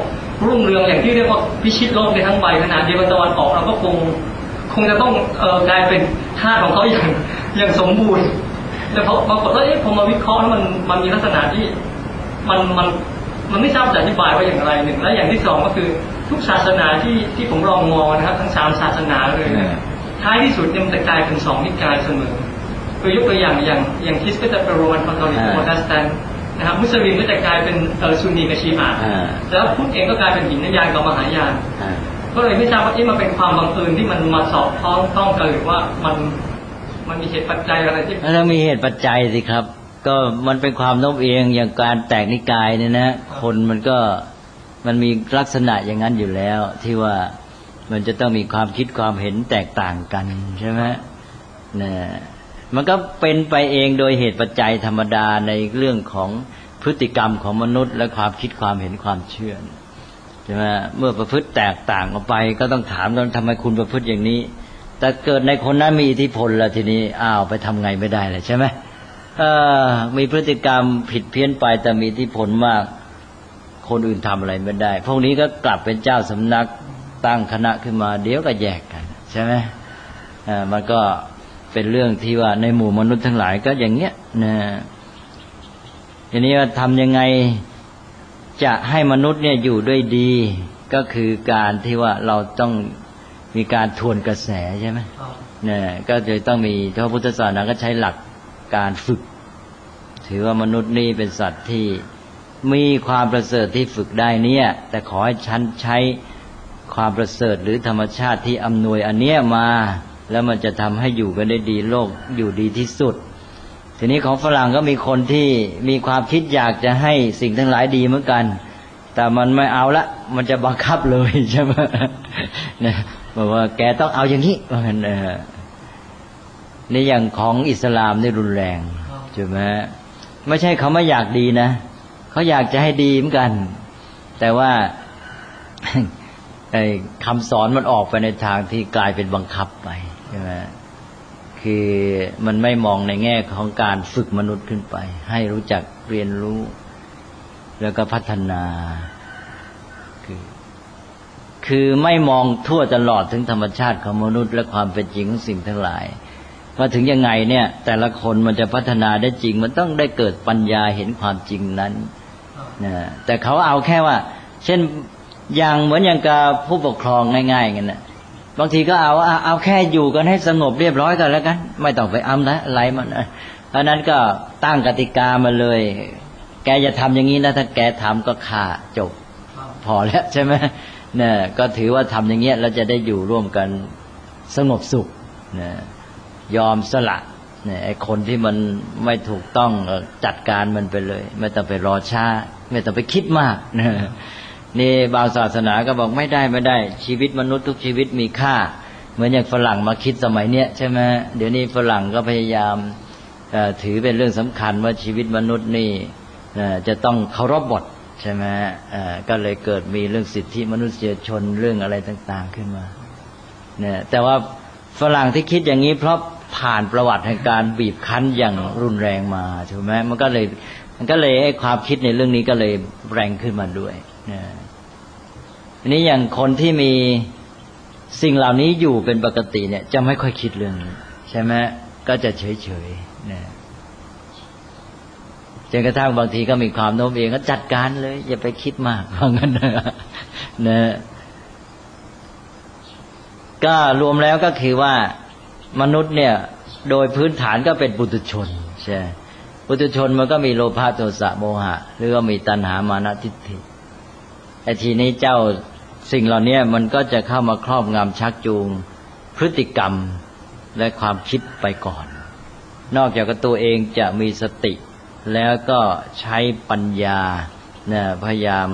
S2: รุ่งเรืองอย่างที่เรียกว่าพิชิตโลกในทั้งใบขนาดเดียวกันตะวันออกเราก็คงคงจะต้องเอ่อกลายเป็นทาสของเขาอย่างอย่างสมบูรณ์แต่พอปรากฏว่าเอ๊ะพอมาวิเคราะห์แล้วมันมันมีลักษณะที่มันมันมันไม่ทราบจะอธิบายว่าอย่างไรหนึ่งและอย่างที่สองก็คือทุกศาสนาที่ที่ผมลองมองนะครับทั้งสามศาสนาเลยนะท้ายที่สุดเนี่ยมันจะกลายเป็นสองนิกายเสมอตัวยกตัวอย่างอย่างอย่างคริสต์ก็จะเป็นโรมันคาทอลิกโปรเตสแตนต์นะครับมุสลิมก็จะกลายเป็นเออซุนนีกับชีอะห์แล้วพุทธเองก็กลายเป็นหินยานกับมหายานก็เลยไม่ทราบว่าที่มันเป็นความบังเอิญที่มันมาสอบท้องต้องกันหรือว่ามันมันมีเหตุปัจจัยอะไรที่
S3: แล้วมีเหตุปัจจัยสิครับก็มันเป็นความโน้มเอียงอย่างการแตกนิกายเนี่ยนะคนมันก็มันมีลักษณะอย่างนั้นอยู่แล้วที่ว่ามันจะต้องมีความคิดความเห็นแตกต่างกันใช่ไหมเนี่ยมันก็เป็นไปเองโดยเหตุปัจจัยธรรมดาในเรื่องของพฤติกรรมของมนุษย์และความคิดความเห็นความเชื่อใช่ไหมเมื่อประพฤติแตกต่างออกไปก็ต้องถามว่าทำไมคุณประพฤติอย่างนี้แต่เกิดในคนนั้นมีอิทธิพลแล้วทีนี้อ้าวไปทำไงไม่ได้เลยใช่ไหมเออมีพฤติกรรมผิดเพี้ยนไปแต่มีอิทธิพลมากคนอื่นทำอะไรไม่ได้พวกนี้ก็กลับเป็นเจ้าสำนักตั้งคณะขึ้นมาเดี๋ยวก็แยกกันใช่ไหมอ่ามันก็เป็นเรื่องที่ว่าในหมู่มนุษย์ทั้งหลายก็อย่างเงี้ยนะทีนี้ว่าทำยังไงจะให้มนุษย์เนี่ยอยู่ด้วยดีก็คือการที่ว่าเราต้องมีการทวนกระแสใช่ไหมเนี่ยก็จะต้องมีพระพุทธศาสนาก็ใช้หลักการฝึกถือว่ามนุษย์นี่เป็นสัตว์ที่มีความประเสริฐที่ฝึกได้เนี่ยแต่ขอให้ฉันใช้ความประเสริฐหรือธรรมชาติที่อำนวยอันเนี้ยมาแล้วมันจะทำให้อยู่กันได้ดีโลกอยู่ดีที่สุดทีนี้ของฝรั่งก็มีคนที่มีความคิดอยากจะให้สิ่งทั้งหลายดีเหมือนกันแต่มันไม่เอาละมันจะบังคับเลยใช่ไหมเนี่ยบอกว่าแกต้องเอาอย่างนี้ว่างั้นเออในอย่างของอิสลามนี่รุนแรงใช่ไหมไม่ใช่เขาไม่อยากดีนะเขาอยากจะให้ดีเหมือนกันแต่ว่าไอ้คำสอนมันออกไปในทางที่กลายเป็นบังคับไปใช่ไหมคือมันไม่มองในแง่ของการฝึกมนุษย์ขึ้นไปให้รู้จักเรียนรู้แล้วก็พัฒนาคือคือไม่มองทั่วตลอดถึงธรรมชาติของมนุษย์และความเป็นจริงของสิ่งทั้งหลายว่าถึงยังไงเนี่ยแต่ละคนมันจะพัฒนาได้จริงมันต้องได้เกิดปัญญาเห็นความจริงนั้นนะแต่เขาเอาแค่ว่าเช่นอย่างเหมือนอย่างกับผู้ปกครองง่ายๆกันนะบางทีก็เอาเอาแค่อยู่กันให้สงบเรียบร้อยกันแล้วกันไม่ต้องไปอ้ำนะอะไรมันเพราะนั้นก็ตั้งกติกามาเลยแกจะทำอย่างนี้นะถ้าแกทำก็ฆ่าจบพอแล้วใช่ไหมเนี่ยก็ถือว่าทำอย่างเงี้ยแล้วจะได้อยู่ร่วมกันสงบสุขเนี่ยยอมสละเนี่ยไอ้คนที่มันไม่ถูกต้องจัดการมันไปเลยไม่ต้องไปรอช้าไม่ต้องไปคิดมากเนี่ยนี่บางศาสนาก็บอกไม่ได้ไม่ได้ชีวิตมนุษย์ทุกชีวิตมีค่าเหมือนอย่างฝรั่งมาคิดสมัยเนี้ยใช่ไหมเดี๋ยวนี้ฝรั่งก็พยายามถือเป็นเรื่องสำคัญว่าชีวิตมนุษย์นี่จะต้องเคารพบทใช่ไหมก็เลยเกิดมีเรื่องสิทธิมนุษยชนเรื่องอะไรต่างๆขึ้นมาเนี่ยแต่ว่าฝรั่งที่คิดอย่างนี้เพราะผ่านประวัติแห่งการบีบคั้นอย่างรุนแรงมาถูกไหมมันก็เลยมันก็เลยไอ้ความคิดในเรื่องนี้ก็เลยแรงขึ้นมาด้วยเนี่ยอันนี้อย่างคนที่มีสิ่งเหล่านี้อยู่เป็นปกติเนี่ยจะไม่ค่อยคิดเรื่องนี้ใช่ไหมก็จะเฉยๆเนี่ยจนกระทั่งบางทีก็มีความโน้มเอียงก็จัดการเลยอย่าไปคิดมากเพราะงั้นนะนะก็รวมแล้วก็คือว่ามนุษย์เนี่ยโดยพื้นฐานก็เป็นปุถุชนใช่ปุถุชนมันก็มีโลภะโทสะโมหะหรือว่ามีตัณหามานะทิฏฐิไอ้ทีนี้เจ้าสิ่งเหล่านี้มันก็จะเข้ามาครอบงำชักจูงพฤติกรรมและความคิดไปก่อนนอกจากตัวเองจะมีสติแล้วก็ใช้ปัญญาเนี่ยพยายาม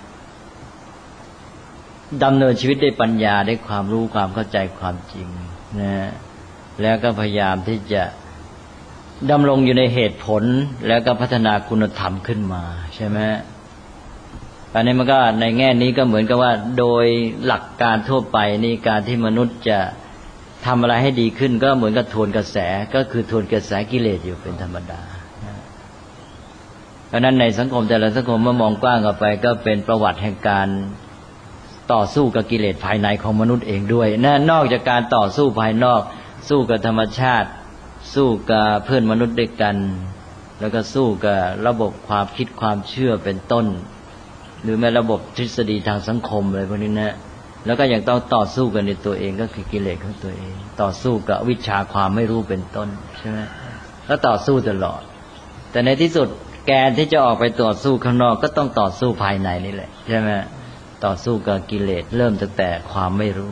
S3: ดำเนินชีวิตด้วยปัญญาได้ความรู้ความเข้าใจความจริงนะแล้วก็พยายามที่จะดำรงอยู่ในเหตุผลแล้วก็พัฒนาคุณธรรมขึ้นมาใช่ไหมอันนี้มันก็ในแง่นี้ก็เหมือนกับว่าโดยหลักการทั่วไปนี่การที่มนุษย์จะทำอะไรให้ดีขึ้นก็เหมือนกับทวนกระแสก็คือทวนกระแสกิเลสอยู่เป็นธรรมดาเพราะนั้นในสังคมแต่ละสังคมเมื่อมองกว้างออกไปก็เป็นประวัติแห่งการต่อสู้กับกิเลสภายในของมนุษย์เองด้วยนะนอกจากการต่อสู้ภายนอกสู้กับธรรมชาติสู้กับเพื่อนมนุษย์ด้วยกันแล้วก็สู้กับระบบความคิดความเชื่อเป็นต้นหรือแม้ระบบทฤษฎีทางสังคมอะไรพวกนี้นะแล้วก็ยังต้องต่อสู้กันในตัวเองก็คือกิเลสของตัวเองต่อสู้กับวิชาความไม่รู้เป็นต้นใช่ไหมก็ต่อสู้ตลอดแต่ในที่สุดแกนที่จะออกไปต่อสู้ข้างนอกก็ต้องต่อสู้ภายในนี่แหละใช่ไหมต่อสู้กับกิเลสเริ่มตั้งแต่ความไม่รู้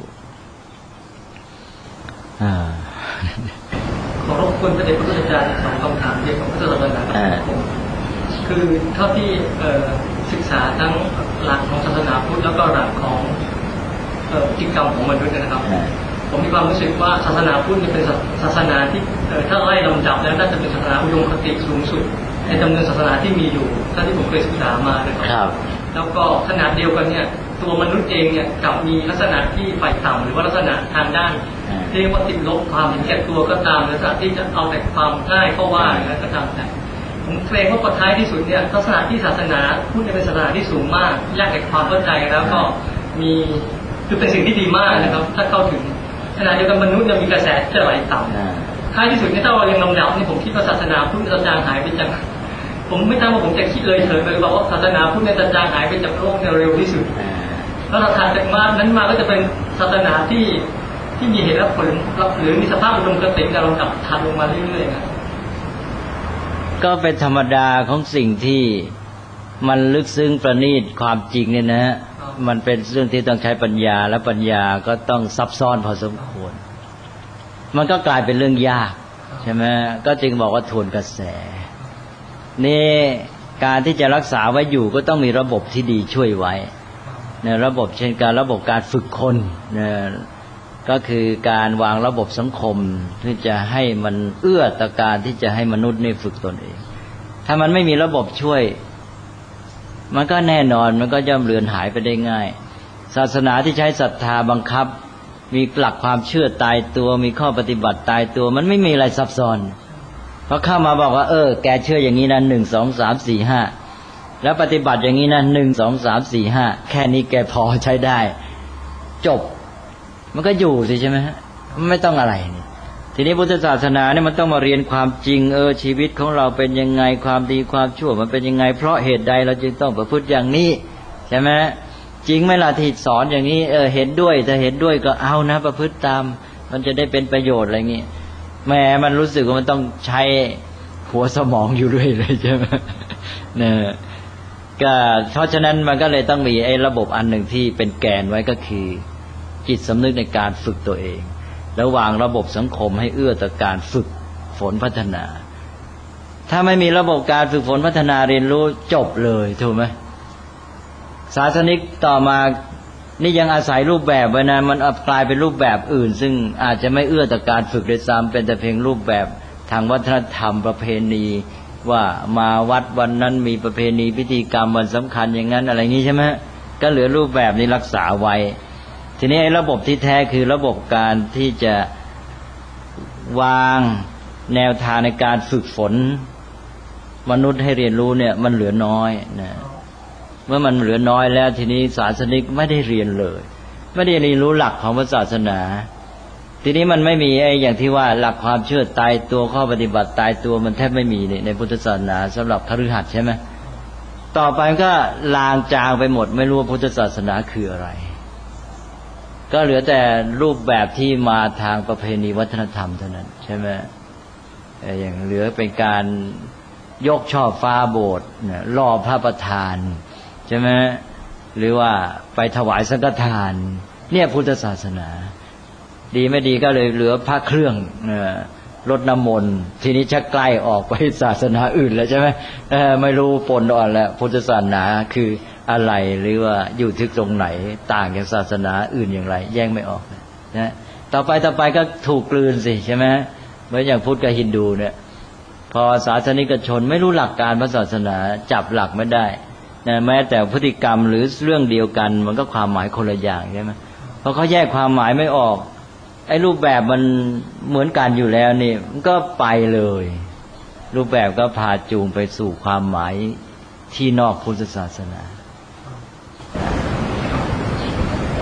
S3: อ่า
S2: ขอรบกวนพระเดชพระคุณอาจารย์สองคำถามเกี่ยวกับพระศาสนาคือเท่าที่ศึกษาทั้งหลักของศาสนาพุทธแล้วก็หลักของพฤติกรรมของมนุษย์นะครับผมมีความรู้สึกว่าศาสนาพุทธเป็นศาสนาที่ถ้าไล่ลำดับแล้วน่าจะเป็นศาสนาอุดมคติสูงสุดในจำนวนศาสนาที่มีอยู่ถ้าที่ผมเคยศึกษามานะครับแล้วก็ขนาดเดียวกันเนี่ยตัวมนุษย์เองเนี่ยกับมีลักษณะที่ฝ่ายต่ำหรือว่าลักษณะทางด้านเรียกว่าติดลบความเห็นแก่ตัวก็ตามลักษณะที่จะเอาแต่ความง่ายเข้าว่าแล้วก็ตามแต่ผมเกรงว่าพอท้ายที่สุดเนี่ยลักษณะที่ศาสนาพุทธเป็นศาสนาที่สูงมากยากแก่ความเข้าใจแล้วก็มีคือเป็นสิ่งที่ดีมากนะครับถ้าเข้าถึงขณะเดียวกันมนุษย์ยังมีกระแสจะไหลต่ำท้ายที่สุดเนี่ยถ้าเรายังลำดับนี่ผมคิดว่าศาสนาพุทธจะจางหายไปจากผมไม่ทราบว่าผมจะคิดเลยเถิดเลยบอกว่าศาสนาพุทธเนี่ยจะจางหายไปจากโลกเนี่ยเร็วที่สุดแล้วถัดจากมานั้นมาก็จะเป็นศาสนาที่ที่มีเหตุและผลหรือมีสภาพอุดมคติการลำดับถัดลงมาเรื่อยๆนะ
S3: ก็เป็นธรรมดาของสิ่งที่มันลึกซึ้งประณีตความจริงเนี่ยนะมันเป็นเรื่องที่ต้องใช้ปัญญาและปัญญาก็ต้องซับซ้อนพอสมควรมันก็กลายเป็นเรื่องยากใช่ไหมก็จึงบอกว่าทวนกระแสนี่การที่จะรักษาไว้อยู่ก็ต้องมีระบบที่ดีช่วยไว้ในระบบเช่นการระบบการฝึกคนนะก็คือการวางระบบสังคมที่จะให้มันเอื้อต่อการที่จะให้มนุษย์นี่ฝึกตนเองถ้ามันไม่มีระบบช่วยมันก็แน่นอนมันก็ย่อมเลือนหายไปได้ง่ายศาสนาที่ใช้ศรัทธาบังคับมีหลักความเชื่อตายตัวมีข้อปฏิบัติตายตัวมันไม่มีอะไรซับซ้อนพอเข้ามาบอกว่าเออแกเชื่ออย่างนี้นะหนึ่งสองสามสี่ห้าแล้วปฏิบัติอย่างนี้นะหนึ่งสองสามสี่ห้าแค่นี้แกพอใช้ได้จบมันก็อยู่สิใช่ไหมฮะไม่ต้องอะไรนี่ทีนี้พุทธศาสนาเนี่ยมันต้องมาเรียนความจริงเออชีวิตของเราเป็นยังไงความดีความชั่วมันเป็นยังไงเพราะเหตุใดเราจึงต้องประพฤติอย่างนี้ใช่ไหมจริงไหมล่ะที่สอนอย่างนี้เออเห็นด้วยถ้าเห็นด้วยก็เอานะประพฤติตามมันจะได้เป็นประโยชน์อะไรเงี้ยแม้มันรู้สึกว่ามันต้องใช้หัวสมองอยู่ด้วยเลยใช่ไหมเนี่ยก็เพราะฉะนั้นมันก็เลยต้องมีไอ้ระบบอันหนึ่งที่เป็นแกนไว้ก็คือจิตสำนึกในการฝึกตัวเองแล้ววางระบบสังคมให้เอื้อต่อการฝึกฝนพัฒนาถ้าไม่มีระบบการฝึกฝนพัฒนาเรียนรู้จบเลยถูกไหมศาสนิกต่อมานี่ยังอาศัยรูปแบบไว้นะมันกลายเป็นรูปแบบอื่นซึ่งอาจจะไม่เอื้อต่อการฝึกด้วยซ้ำเป็นแต่เพียงรูปแบบทางวัฒนธรรมประเพณีว่ามาวัดวันนั้นมีประเพณีพิธีกรรมวันสำคัญอย่างนั้นอะไรงี้ใช่ไหมก็เหลือรูปแบบนี้รักษาไว้ทีนี้ไอ้ระบบที่แท้คือระบบการที่จะวางแนวทางในการฝึกฝนมนุษย์ให้เรียนรู้เนี่ยมันเหลือน้อยนะเมื่อมันเหลือน้อยแล้วทีนี้ศาสนิกไม่ได้เรียนเลยไม่ได้เรียนรู้หลักของศาสนาทีนี้มันไม่มีไอ้อย่างที่ว่าหลักความเชื่อตายตัวข้อปฏิบัติตายตัวมันแทบไม่มีในพุทธศาสนาสำหรับคฤหัสถ์ใช่ไหมต่อไปก็ลางจางไปหมดไม่รู้ว่าพุทธศาสนาคืออะไรก็เหลือแต่รูปแบบที่มาทางประเพณีวัฒนธรรมเท่านั้นใช่ไหมอย่างเหลือเป็นการยกช่อฟ้าโบสถ์ล่อพระประธานใช่ไหมหรือว่าไปถวายสังฆทานเนี่ยพุทธศาสนาดีไม่ดีก็เลยเหลือพระเครื่องรดน้ำมนต์ทีนี้ชักใกล้ออกไปศาสนาอื่นแล้วใช่ไหมไม่รู้ปนอ่อนแล้วพุทธศาสนาคืออะไรหรือว่าอยู่ที่ตรงไหนต่างจากศาสนาอื่นอย่างไรแยกไม่ออกนะต่อไปต่อไปก็ถูกกลืนสิใช่ไหมเหมือนอย่างพุทธกับฮินดูเนี่ยพอศาสนิกชนไม่รู้หลักการพระศาสนาจับหลักไม่ได้นะแม้แต่พฤติกรรมหรือเรื่องเดียวกันมันก็ความหมายคนละอย่างใช่ไหมพอเขาแยกความหมายไม่ออกไอ้รูปแบบมันเหมือนกันอยู่แล้วนี่มันก็ไปเลยรูปแบบก็พาจูงไปสู่ความหมายที่นอกพุทธศาสนา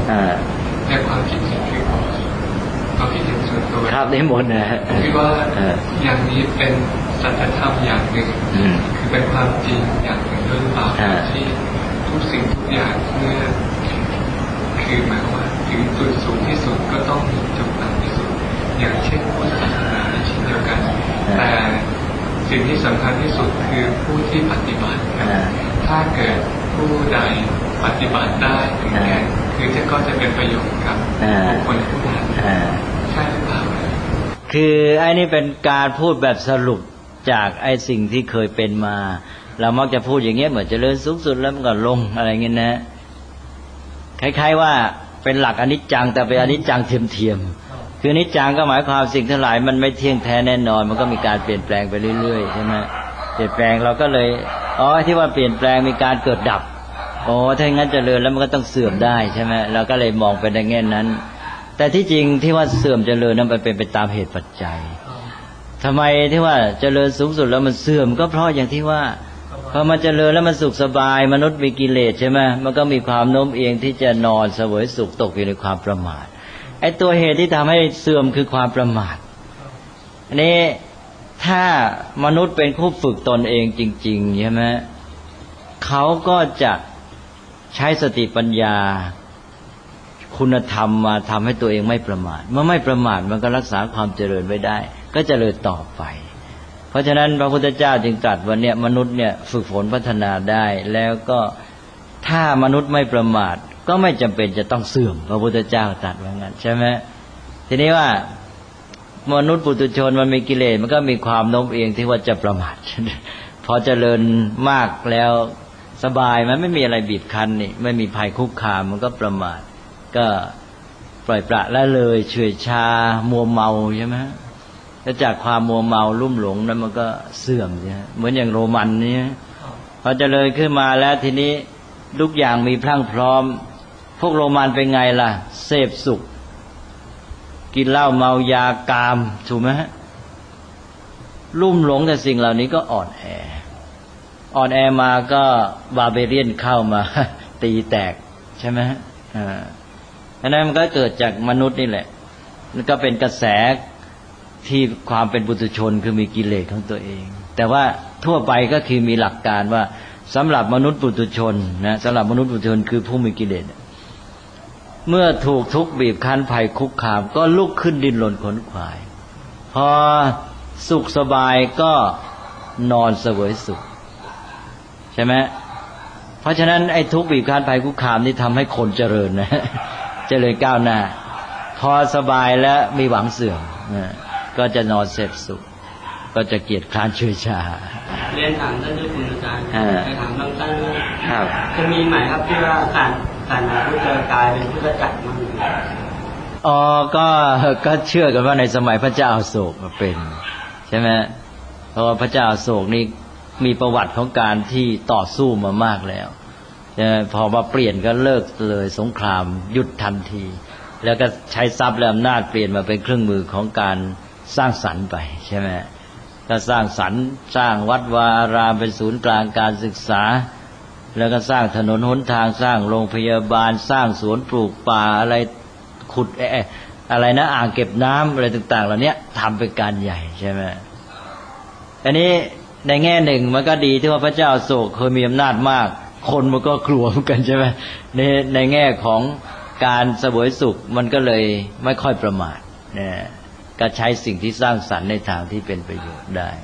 S5: แต่ความคิดเห็นคือความคิดเห็นส่วนตัว
S3: ครับได้หมดนะ
S5: ผมคิดว่าอย่างนี้เป็นสัจธรรมอย่างหนึ่งคือเป็นความจริงอย่างหนึ่งด้วยหรือเปล่าที่ทุกสิ่งทุกอย่างเมื่อคือหมายว่าถึงจุดสูงที่สุดก็ต้องมีจุดต่ำที่สุดอย่างเช่นพุทธศาสนาเช่นเดียวกันแต่สิ่งที่สำคัญที่สุดคือผู้ที่ปฏิบัติถ้าเกิดผู้ใดปฏิบัติได้ถึงแก่คือจะก็จะเป็นประโยชน์กับบุคคลผู้นั้นใช่หรือเปล่า
S3: คือไอ้นี่เป็นการพูดแบบสรุปจากไอ้สิ่งที่เคยเป็นมาเรามักจะพูดอย่างเงี้ยเหมือนเจริญสูงสุดแล้วมันก็ลงอะไรเงี้ยนะคล้ายๆว่าเป็นหลักอนิจจังแต่เป็นอนิจจังเทียมๆคืออนิจจังก็หมายความสิ่งทั้งหลายมันไม่เที่ยงแท้แน่นอนมันก็มีการเปลี่ยนแปลงไปเรื่อยๆใช่ไหมเปลี่ยนแปลงเราก็เลยอ๋อที่ว่าเปลี่ยนแปลงมีการเกิดดับโอ้ถ้าอย่างนั้นเจริญแล้วมันก็ต้องเสื่อมได้ใช่ไหมเราก็เลยมองไปในแง่นั้นแต่ที่จริงที่ว่าเสื่อมเจริญนั้นมันเป็นไปตามเหตุปัจจัยทำไมที่ว่าเจริญสูงสุดแล้วมันเสื่อมก็เพราะอย่างที่ว่าพอมันเจริญแล้วมันสุขสบายมนุษย์มีกิเลสใช่ไหมมันก็มีความโน้มเอียงที่จะนอนเสวยสุขตกอยู่ในความประมาทไอ้ตัวเหตุที่ทำให้เสื่อมคือความประมาทอันนี้ถ้ามนุษย์เป็นผู้ฝึกตนเองจริงๆใช่ไหมเขาก็จะใช้สติปัญญาคุณธรรมมาทำให้ตัวเองไม่ประมาทเมื่อไม่ประมาทมันก็รักษาความเจริญไว้ได้ก็เจริญต่อไปเพราะฉะนั้นพระพุทธเจ้าจึงตรัสว่าเนี่ยมนุษย์เนี่ยฝึกฝนพัฒนาได้แล้วก็ถ้ามนุษย์ไม่ประมาทก็ไม่จำเป็นจะต้องเสื่อมพระพุทธเจ้าตรัสว่างั้นใช่ไหมทีนี้ว่ามนุษย์ปุถุชนมันมีกิเลสมันก็มีความโน้มเอียงที่ว่าจะประมาทพอเจริญมากแล้วสบายมันไม่มีอะไรบีบคั้นนี่ไม่มีภัยคุกคามมันก็ประมาทก็ปล่อยปละละเลยเฉื่อยชามัวเมาใช่ไหมแล้วจากความมัวเมาลุ่มหลงนั้นมันก็เสื่อมใช่ไหมเหมือนอย่างโรมันนี่พอเจริญขึ้นมาแล้วทีนี้ทุกอย่างมีพรั่งพร้อมพวกโรมันเป็นไงล่ะเสพสุขกินเหล้าเมายากามถูกไหมลุ่มหลงแต่สิ่งเหล่านี้ก็อ่อนแออ่อนแอมาก็บาร์เบเรียนเข้ามาตีแตกใช่ไหมอ่าอันนั้นมันก็เกิดจากมนุษย์นี่แหละมันก็เป็นกระแสที่ความเป็นปุถุชนคือมีกิเลสของตัวเองแต่ว่าทั่วไปก็คือมีหลักการว่าสำหรับมนุษย์ปุถุชนนะสำหรับมนุษย์ปุถุชนคือผู้มีกิเลสเมื่อถูกทุกข์บีบคั้นภัยคุกคามก็ลุกขึ้นดิ้นรนขนขวายพอสุขสบายก็นอนเสวยสุขใช่ไหมเพราะฉะนั้นไอ้ทุกข์บีบคั้นภัยคุกคามนี่ทำให้คนเจริญนะเจริญก้าวหน้าพอสบายแล้วมีหวังเสื่อมก็จะนอนเสพสุขก็จะเกียจคร้านเฉยชา
S4: เรียนถามท่านด้วยคุณอาจารย์ไปถามบางท่านว่าจะมีไหมครับที่ว่าการการพุทธกายเป็นพุทธจักรมั้ง
S3: อ๋อก็ก็เชื่อกันว่าในสมัยพระเจ้าอโศกมาเป็นใช่ไหมเพราะว่าพระเจ้าอโศกนี่มีประวัติของการที่ต่อสู้มามากแล้วพอมาเปลี่ยนก็เลิกเลยสงครามหยุดทันทีแล้วก็ใช้ทรัพย์และอำนาจเปลี่ยนมาเป็นเครื่องมือของการสร้างสรรค์ไปใช่ไหมก็สร้างสรรค์สร้างวัดวาอารามเป็นศูนย์กลางการศึกษาแล้วก็สร้างถนนหนทางสร้างโรงพยาบาลสร้างสวนปลูกป่าอะไรขุดเออะไรนะอ่างเก็บน้ำอะไรต่างๆเหล่านี้ทำเป็นการใหญ่ใช่ไหมอันนี้ในแง่หนึ่งมันก็ดีที่ว่าพระเจ้าอโศกเคยมีอำนาจมากคนมันก็กลัวเหมือนกันใช่ไหมในในแง่ของการเสวยสุขมันก็เลยไม่ค่อยประมาทเนี่ยก็ใช้สิ่งที่สร้างสรรค์ในทางที่เป็นประโยชน์ได้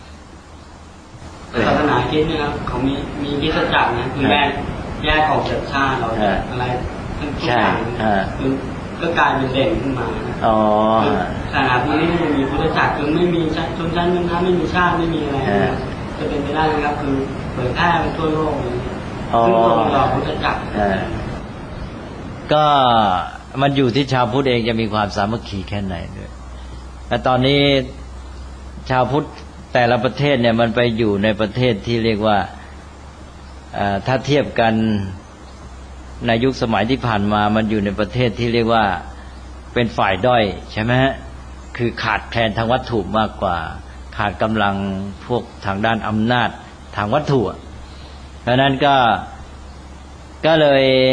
S4: ศาสนาคริสต์นะครับเขามีมีคริสตจักรนะคือแยกแยกออกจากชาติเราอะไรทั้งทุกอย่างคือก็กลายเป็นเด่นขึ้นมา
S3: อ๋อ
S4: ศาสนาพุทธนี่มันมีพุทธจักรคือไม่มีชนชั้นวรรณะไม่มีชาติไม่มีอะไรจะเป็นไปได้นะครับคือเผยแพร่ไปทั่วโลกเลยซึ่งตรงต่อพุทธจักร
S3: ก็มันอยู่ที่ชาวพุทธเองจะมีความสามัคคีแค่ไหนด้วยแต่ตอนนี้ชาวพุทธแต่ละประเทศเนี่ยมันไปอยู่ในประเทศที่เรียกว่าถ้าเทียบกันในยุคสมัยที่ผ่านมามันอยู่ในประเทศที่เรียกว่าเป็นฝ่ายด้อยใช่ไหมฮะคือขาดแคลนทางวัตถุมากกว่าขาดกำลังพวกทางด้านอำนาจทางวัตถุเพราะนั้นก็ก็เลย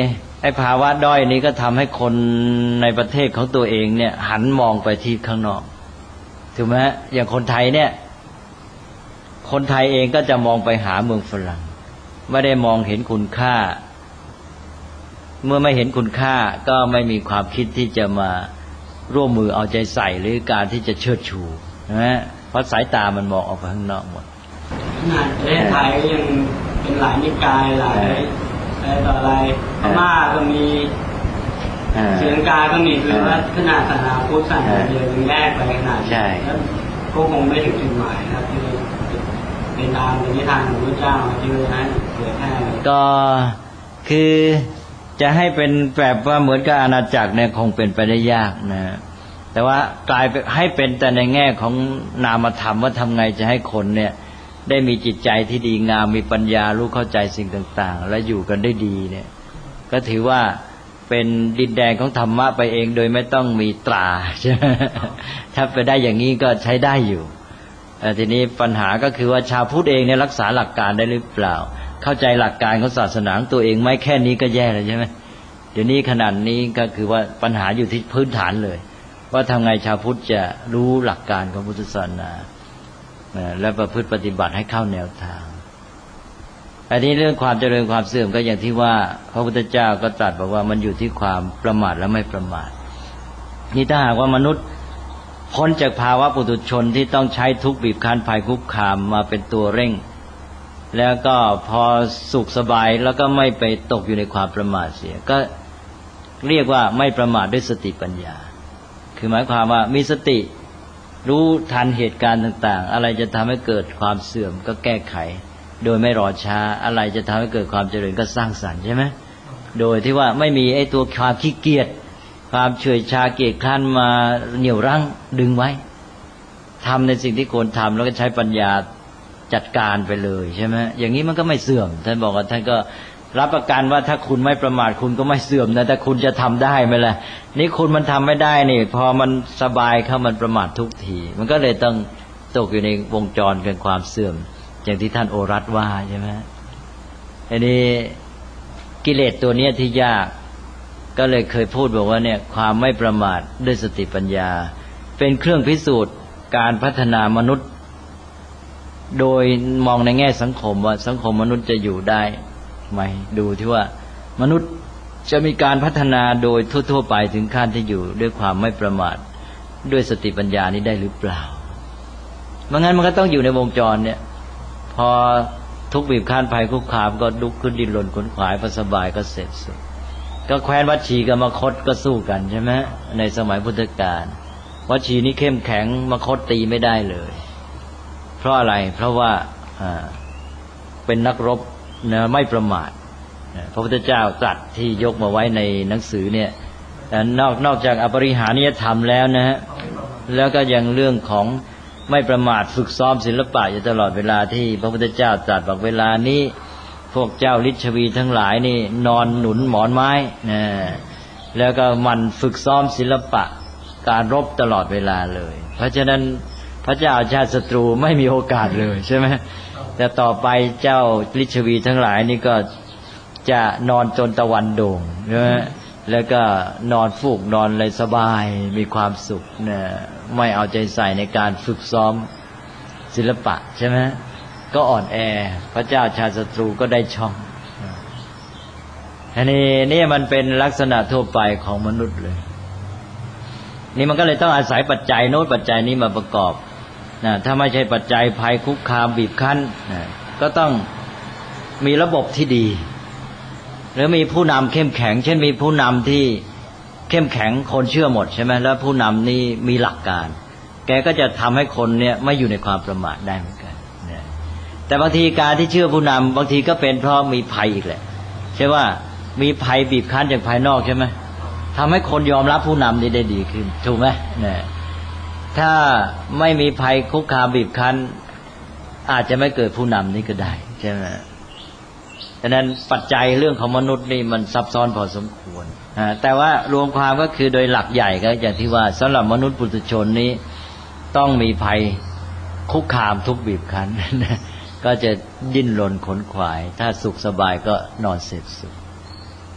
S3: ไอ้ภาวะด้อยนี้ก็ทำให้คนในประเทศของตัวเองเนี่ยหันมองไปที่ข้างนอกถูกไหมอย่างคนไทยเนี่ยคนไทยเองก็จะมองไปหาเมืองฝรั่งไม่ได้มองเห็นคุณค่าเมื่อไม่เห็นคุณค่าก็ไม่มีความคิดที่จะมาร่วมมือเอาใจใส่หรือการที่จะเชิดชูนะเพราะสายตามันมองออกไปข้างนอกหมด
S4: ขนาดประเทศไทยก็ยังเป็นหลายนิกายหลายอะไรต่ออะไรพม่าก็มีศรีลังกาก็มีคือว่าขนาดศาสนาพุทธศาสนาเดียวยังแยกไปขนาดนี้แล้วก็คงไม่ถึงจุดหมายนะครับที่เป็นตามเป็นนิทานของพระเจ้าที่ว่านั้นเผยแพร่
S3: ก็คือจะให้เป็นแบบว่าเหมือนกับอาณาจักรเนี่ยคงเป็นไปได้ยากนะแต่ว่ากลายให้เป็นแต่ในแง่ของนามธรรมว่าทำไงจะให้คนเนี่ยได้มีจิตใจที่ดีงามมีปัญญารู้เข้าใจสิ่งต่างๆและอยู่กันได้ดีเนี่ยก็ถือว่าเป็นดินแดนของธรรมะไปเองโดยไม่ต้องมีตราใช่ไหมถ้าไปได้อย่างนี้ก็ใช้ได้อยู่แต่ทีนี้ปัญหาก็คือว่าชาวพุทธเองเนี่ยรักษาหลักการได้หรือเปล่าเข้าใจหลักการของศาสนาตัวเองไหมแค่นี้ก็แย่แล้วใช่ไหมเดี๋ยวนี้ขนาดนี้ก็คือว่าปัญหาอยู่ที่พื้นฐานเลยว่าทำไงชาวพุทธจะรู้หลักการของพุทธศาสนาและประพฤติปฏิบัติให้เข้าแนวทางอันนี้เรื่องความเจริญความเสื่อมก็อย่างที่ว่าพระพุทธเจ้าก็ตรัสบอกว่ามันอยู่ที่ความประมาทและไม่ประมาทนี่ถ้าหากว่ามนุษย์พ้นจากภาวะปุถุชนที่ต้องใช้ทุกข์บีบคั้นภัยคุกคามมาเป็นตัวเร่งแล้วก็พอสุขสบายแล้วก็ไม่ไปตกอยู่ในความประมาทเสียก็เรียกว่าไม่ประมาทด้วยสติปัญญาคือหมายความว่ามีสติรู้ทันเหตุการณ์ต่างๆอะไรจะทำให้เกิดความเสื่อมก็แก้ไขโดยไม่รอช้าอะไรจะทำให้เกิดความเจริญก็สร้างสรรค์ใช่ไหมโดยที่ว่าไม่มีไอ้ตัวความขี้เกียจความเฉื่อยชาเกียจคร้านมาเหนี่ยวรั้งดึงไว้ทำในสิ่งที่ควรทำแล้วก็ใช้ปัญญาจัดการไปเลยใช่ไหมอย่างนี้มันก็ไม่เสื่อมท่านบอกว่าท่านก็รับประกันว่าถ้าคุณไม่ประมาทคุณก็ไม่เสื่อมนะแต่คุณจะทำได้ไหมล่ะนี่คุณมันทำไม่ได้นี่พอมันสบายเข้ามันประมาททุกทีมันก็เลยต้องตกอยู่ในวงจรเกิดความเสื่อมอย่างที่ท่านโอรัตว่าใช่ไหมอันนี้กิเลสตัวนี้ที่ยากก็เลยเคยพูดบอกว่าเนี่ยความไม่ประมาทด้วยสติปัญญาเป็นเครื่องพิสูจน์การพัฒนามนุษย์โดยมองในแง่สังคมว่าสังคมมนุษย์จะอยู่ได้ไหมดูที่ว่ามนุษย์จะมีการพัฒนาโดยทั่วๆไปถึงขั้นที่อยู่ด้วยความไม่ประมาทด้วยสติปัญญานี้ได้หรือเปล่าไม่งั้นมันก็ต้องอยู่ในวงจรเนี่ยพอทุกบีบคั้นภัยคุกคามก็ลุกขึ้นดิ้นรนขวนขวายพอสบายก็เสร็จสุดก็แคว้นวัดชีกับมคธก็สู้กันใช่ไหมในสมัยพุทธกาลวัดชีนี่เข้มแข็งมคธตีไม่ได้เลยเพราะอะไรเพราะว่าเป็นนักรบนะไม่ประมาทพระพุทธเจ้าตรัสที่ยกมาไว้ในหนังสือเนี่ยนอกนอกจากอปริหานิยธรรมแล้วนะฮะแล้วก็ยังเรื่องของไม่ประมาทฝึกซ้อมศิลปะอยู่ตลอดเวลาที่พระพุทธเจ้าตรัสบอกเวลานี้พวกเจ้าฤชวีทั้งหลายนี่นอนหนุนหมอนไม้นะแล้วก็มันฝึกซ้อมศิลปะการรบตลอดเวลาเลยเพราะฉะนั้นพระเจ้าชาติศัตรูไม่มีโอกาสเลยใช่ไหมแต่ต่อไปเจ้าฤชวีทั้งหลายนี่ก็จะนอนจนตะวันโด่งใช่ไหมแล้วก็นอนฟูกนอนเลยสบายมีความสุขนะไม่เอาใจใส่ในการฝึกซ้อมศิลปะใช่ไหมก็อ่อนแอพระเจ้าชาติศัตรูก็ได้ช่องอันนี้นี่มันเป็นลักษณะทั่วไปของมนุษย์เลยนี่มันก็เลยต้องอาศัยปัจจัยโน้นปัจจัยนี้มาประกอบนะถ้าไม่ใช่ปัจจัยภัยคุกคามบีบคั้นนะก็ต้องมีระบบที่ดีหรือมีผู้นำเข้มแข็งเช่นมีผู้นำที่เข้มแข็งคนเชื่อหมดใช่ไหมแล้วผู้นำนี่มีหลักการแกก็จะทำให้คนเนี่ยไม่อยู่ในความประมาทได้เหมือนกันนะแต่บางทีการที่เชื่อผู้นำบางทีก็เป็นเพราะมีภัยอีกแหละใช่ว่ามีภัยบีบคั้นจากภายนอกใช่ไหมทำให้คนยอมรับผู้นำนี้ได้ดีขึ้นถูกไหมนะถ้าไม่มีภัยคุกคามบีบคั้นอาจจะไม่เกิดผู้นำนี้ก็ได้ใช่ไหมดังนั้นปัจจัยเรื่องของมนุษย์นี่มันซับซ้อนพอสมควรแต่ว่ารวมความก็คือโดยหลักใหญ่ก็อย่างที่ว่าสำหรับมนุษย์ปุถุชนนี้ต้องมีภัยคุกคามทุกบีบคั้นก็จะดิ้นรนขนขวายถ้าสุขสบายก็นอนเสพสุข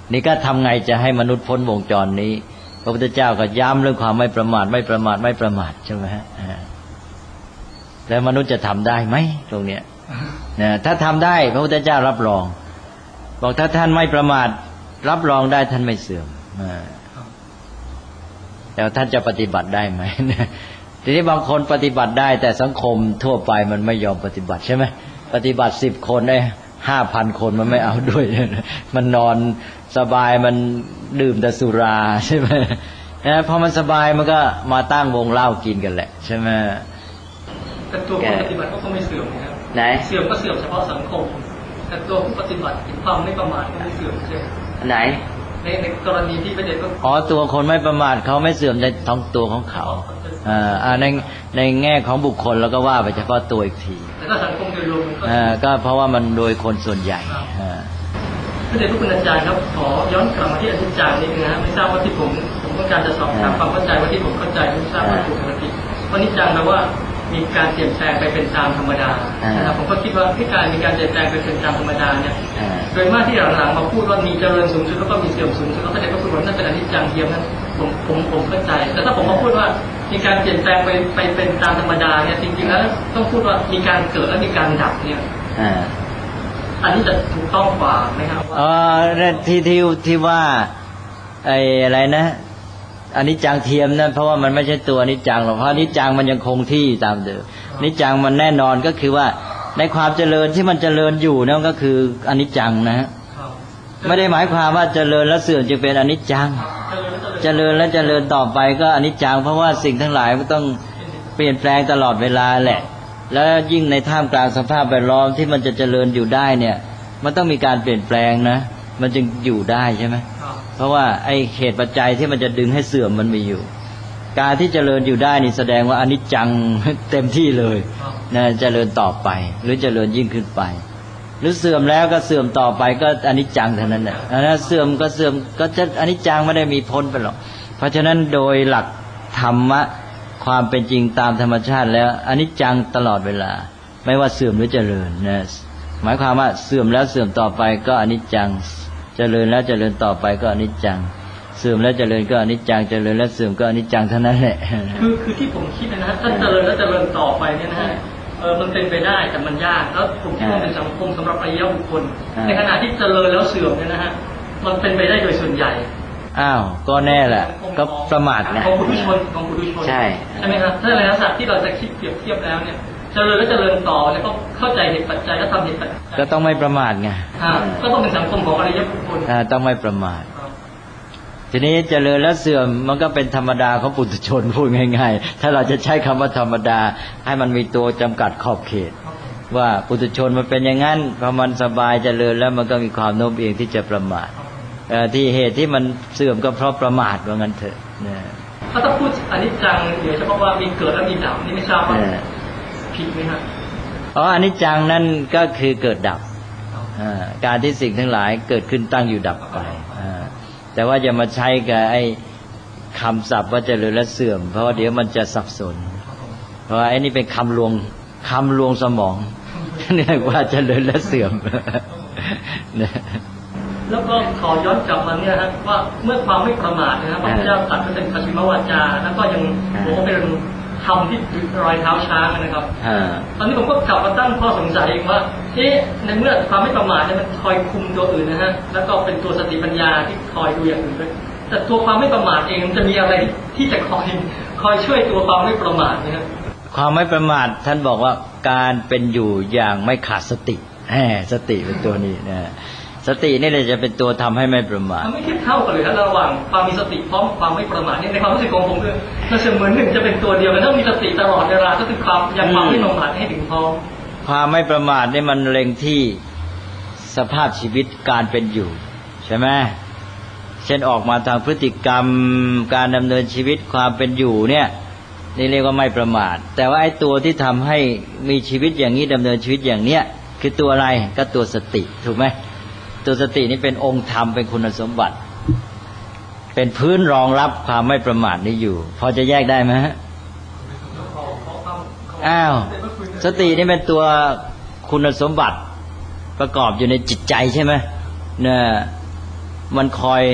S3: นี่ก็ทำไงจะให้มนุษย์พ้นวงจรนี้พระพุทธเจ้าก็ย้ำเรื่องความไม่ประมาทไม่ประมาทไม่ประมาทใช่ไหมฮะแล้วมนุษย์จะทำได้ไหมตรงเนี้ยนะถ้าทำได้พระพุทธเจ้ารับรองบอกถ้าท่านไม่ประมาทรับรองได้ท่านไม่เสื่อมแต่ท่านจะปฏิบัติได้ไหมทีนี้บางคนปฏิบัติได้แต่สังคมทั่วไปมันไม่ยอมปฏิบัติใช่ไหมปฏิบัติสิบคนได้ห้าพันคนมันไม่เอาด้วยมันนอนสบายมันดื่มแต่สุราใช่ไหมนะพอมันสบายมันก็มาตั้งวงเหล้ากินกันแหละใช่ไหม
S2: แต่ตัวผู้ปฏิบัติก็ไม่เสื่อมนะครับ
S3: ไหน
S2: เสื่อมก็เสื่อมเฉพาะสังคมแต่ตัวผู้ปฏิบัติความไม่ประมาทก็ไม่เสื่อมใช่ไหนในในกรณีที่ประเด็นก็
S3: อ๋อตัวคนไม่ประมาทเขาไม่เสื่อมในท้องตัวของเขาอ่าในในแง่ของบุคคลแล้วก็ว่าไปเฉพาะตัวอีกที
S2: แต่ถ้าสังคมโดยรวมก็
S3: อ่าก็เพราะว่ามันโดยคนส่วนใหญ่อ่า
S2: พระเดชพระคุณอาจารย์ครับขอย้อนกลับมาที่อนิจจังนิดนึงนะไม่ทราบว่าที่ผมผมต้องการจะสอบถามความเข้าใจว่าที่ผมเข้าใจไม่ทราบว่าถูกหรือผิดเพราะอนิจจังแปลว่ามีการเปลี่ยนแปลงไปเป็นตามธรรมดานะครับผมก็คิดว่าที่การมีการเปลี่ยนแปลงไปเป็นตามธรรมดาเนี่ยโดยมากที่หลังๆมาพูดว่ามีเจริญสูงสุดแล้วก็มีเสื่อมสูงสุดแล้วก็จะก็พูดว่านั่นเป็นอนิจจังเทียมนั้นผมผมผมเข้าใจแต่ถ้าผมมาพูดว่ามีการเปลี่ยนแปลงไปไปเป็นตามธรรมดาเนี่ยจริงๆแล้วต้องพูดว่ามีการเกิดและมีการดับเนี่ยอันนี้จะถูกต้องกว่าไหมครับ
S3: อ๋อที่ที่ที่ว่าไอ้อะไรนะอนิจจังเทียมนั่นเพราะว่ามันไม่ใช่ตัวอนิจจังหรอกเพราะอนิจจังมันยังคงที่ตามเดิมอนิจจังมันแน่นอนก็คือว่าในความเจริญที่มันเจริญอยู่นั่นก็คืออนิจจังนะฮะไม่ได้หมายความว่าเจริญแล้วเสื่อมจึงเป็นอนิจจังเจริญแล้วเจริญต่อไปก็อนิจจังเพราะว่าสิ่งทั้งหลายมันต้องเปลี่ยนแปลงตลอดเวลาแหละแล้วยิ่งในท่ามกลางสภาพแวดล้อมที่มันจะเจริญอยู่ได้เนี่ยมันต้องมีการเปลี่ยนแปลงนะมันจึงอยู่ได้ใช่ไหมเพราะว่าไอ้เหตุปัจจัยที่มันจะดึงให้เสื่อมมันมีอยู่การที่เจริญอยู่ได้นี่แสดงว่าอนิจจังเต็มที่เลยนะเจริญต่อไปหรือเจริญยิ่งขึ้นไปหรือเสื่อมแล้วก็เสื่อมต่อไปก็อนิจจังเท่านั้นแหละนะเสื่อมก็เสื่อมก็จะอนิจจังไม่ได้มีพ้นไปหรอกเพราะฉะนั้นโดยหลักธรรมะความเป็นจริงตามธรรมชาติแล้วอนิจจังตลอดเวลาไม่ว่าเสื่อมหรือเจริญนะหมายความว่าเสื่อมแล้วเสื่อมต่อไปก็อนิจจังเจริญแล้วเจริญต่อไปก็อนิจจังเสื่อมแล้วเจริญก็อนิจจังเจริญแล้วเสื่อมก็อนิจจังเท่านั้นแหละ
S2: คือคือที่ผมคิดนะฮะถ้าเจริญแล้วเจริญต่อไปเนี่ยนะฮะเออมันเป็นไปได้แต่มันยากแล้วผมคิดว่าเป็นสังคมสำหรับอริยบุคคลในขณะที่เจริญแล้วเสื่อมเนี่ยนะฮะมันเป็นไปได้โดยส่วนใหญ่
S3: อ้าวก็แน่แหละก็ประมาทไง
S2: ของผู้ชนของผู้ชน
S3: ใช่
S2: ใช่ไหมครับถ้าในลักษณะที่เราจะคิดเปรียบเทียบแล้วเนี่ยเจริญแล้วเจริญต่อแล้วก็เข้าใจเหตุปัจจัยแล้วทำเหตุปัจจัย
S3: ก็ต้องไม่ประมาทไง
S2: ก็ต้องเป็นสังคมของอริยบุคคล
S3: ต้องไม่ประมาททีนี้เจริญแล้วเสื่อมมันก็เป็นธรรมดาของปุถุชนพูดง่ายๆถ้าเราจะใช้คำว่าธรรมดาให้มันมีตัวจำกัดขอบเขตว่าปุถุชนมันเป็นอย่างนั้นพอมันสบายเจริญแล้วมันก็มีความโน้มเอียงที่จะประมาทที่เหตุที่มันเสื่อมก็เพราะประมาทว่างั้นเถอะ
S2: ถ้าต้องพูดอนิจจังเดี๋ยวเฉพาะว่ามีเกิดแล้วมีดับนี่ไม่ทราบว่าผิดไหมครับ
S3: อ๋ออนิจจังนั่นก็คือเกิดดับการที่สิ่งทั้งหลายเกิดขึ้นตั้งอยู่ดับไปแต่ว่าจะมาใช้กับไอ้คำศัพท์ว่าเจริญและเสื่อมเพราะว่าเดี๋ยวมันจะสับสนเพราะว่าไอ้นี่เป็นคำลวงคำลวงสมองเรียกว่าเจริญและเสื่อม
S2: แล้วก็ขอย้อนกลับมาเนี่ยนะว่าเมื่อความไม่ประมาทนะครับพระพุทธเจ้าตรัสเป็นคัจฉิมวาจาแล้วก็ยังบอกว่าเป็นคำที่รอยเท้าช้างนะครับตอนนี้ผมก็กลับมาตั้งข้อสงสัยเองว่าเอ๊ะในเมื่อความไม่ประมาทเนี่ยมันคอยคุมตัวอื่นนะฮะแล้วก็เป็นตัวสติปัญญาที่คอยดูอย่างอื่นด้วยแต่ตัวความไม่ประมาทเองมันจะมีอะไรที่จะคอยคอยช่วยตัวความไม่ประมาทนะครับ
S3: ความไม่ประมาทท่านบอกว่าการเป็นอยู่อย่างไม่ขาดสติแหมสติเป็นตัวนี้นะสตินี่เลยจะเป็นตัวทำให้ไม่ประมาท
S2: มันไม่เทียบเท่ากันเลยนะระหว่างความมีสติพร้อมความไม่ประมาทนี่ในความรู้สึกของผมคือมันเหมือนหนึ่งจะเป็นตัวเดียวกันถ้ามีสติตลอดเวลาก็คือความยังความไม่ประมาทให้ถึงพร้อม
S3: ความไม่ประมาทนี่มันเล็งที่สภาพชีวิตการเป็นอยู่ใช่ไหมเช่นออกมาทางพฤติกรรมการดำเนินชีวิตความเป็นอยู่เนี่ยนี่เรียกว่าไม่ประมาทแต่ว่าไอ้ตัวที่ทำให้มีชีวิตอย่างนี้ดำเนินชีวิตอย่างเนี้ยคือตัวอะไรก็ตัวสติถูกไหมตัวสตินี่เป็นองค์ธรรมเป็นคุณสมบัติเป็นพื้นรองรับความไม่ประมาทนี้อยู่พอจะแยกได้ไหมฮะอ้าวสตินี่เป็นตัวคุณสมบัติประกอบอยู่ในจิตใจใช่ไหมเนี่ยมันคอย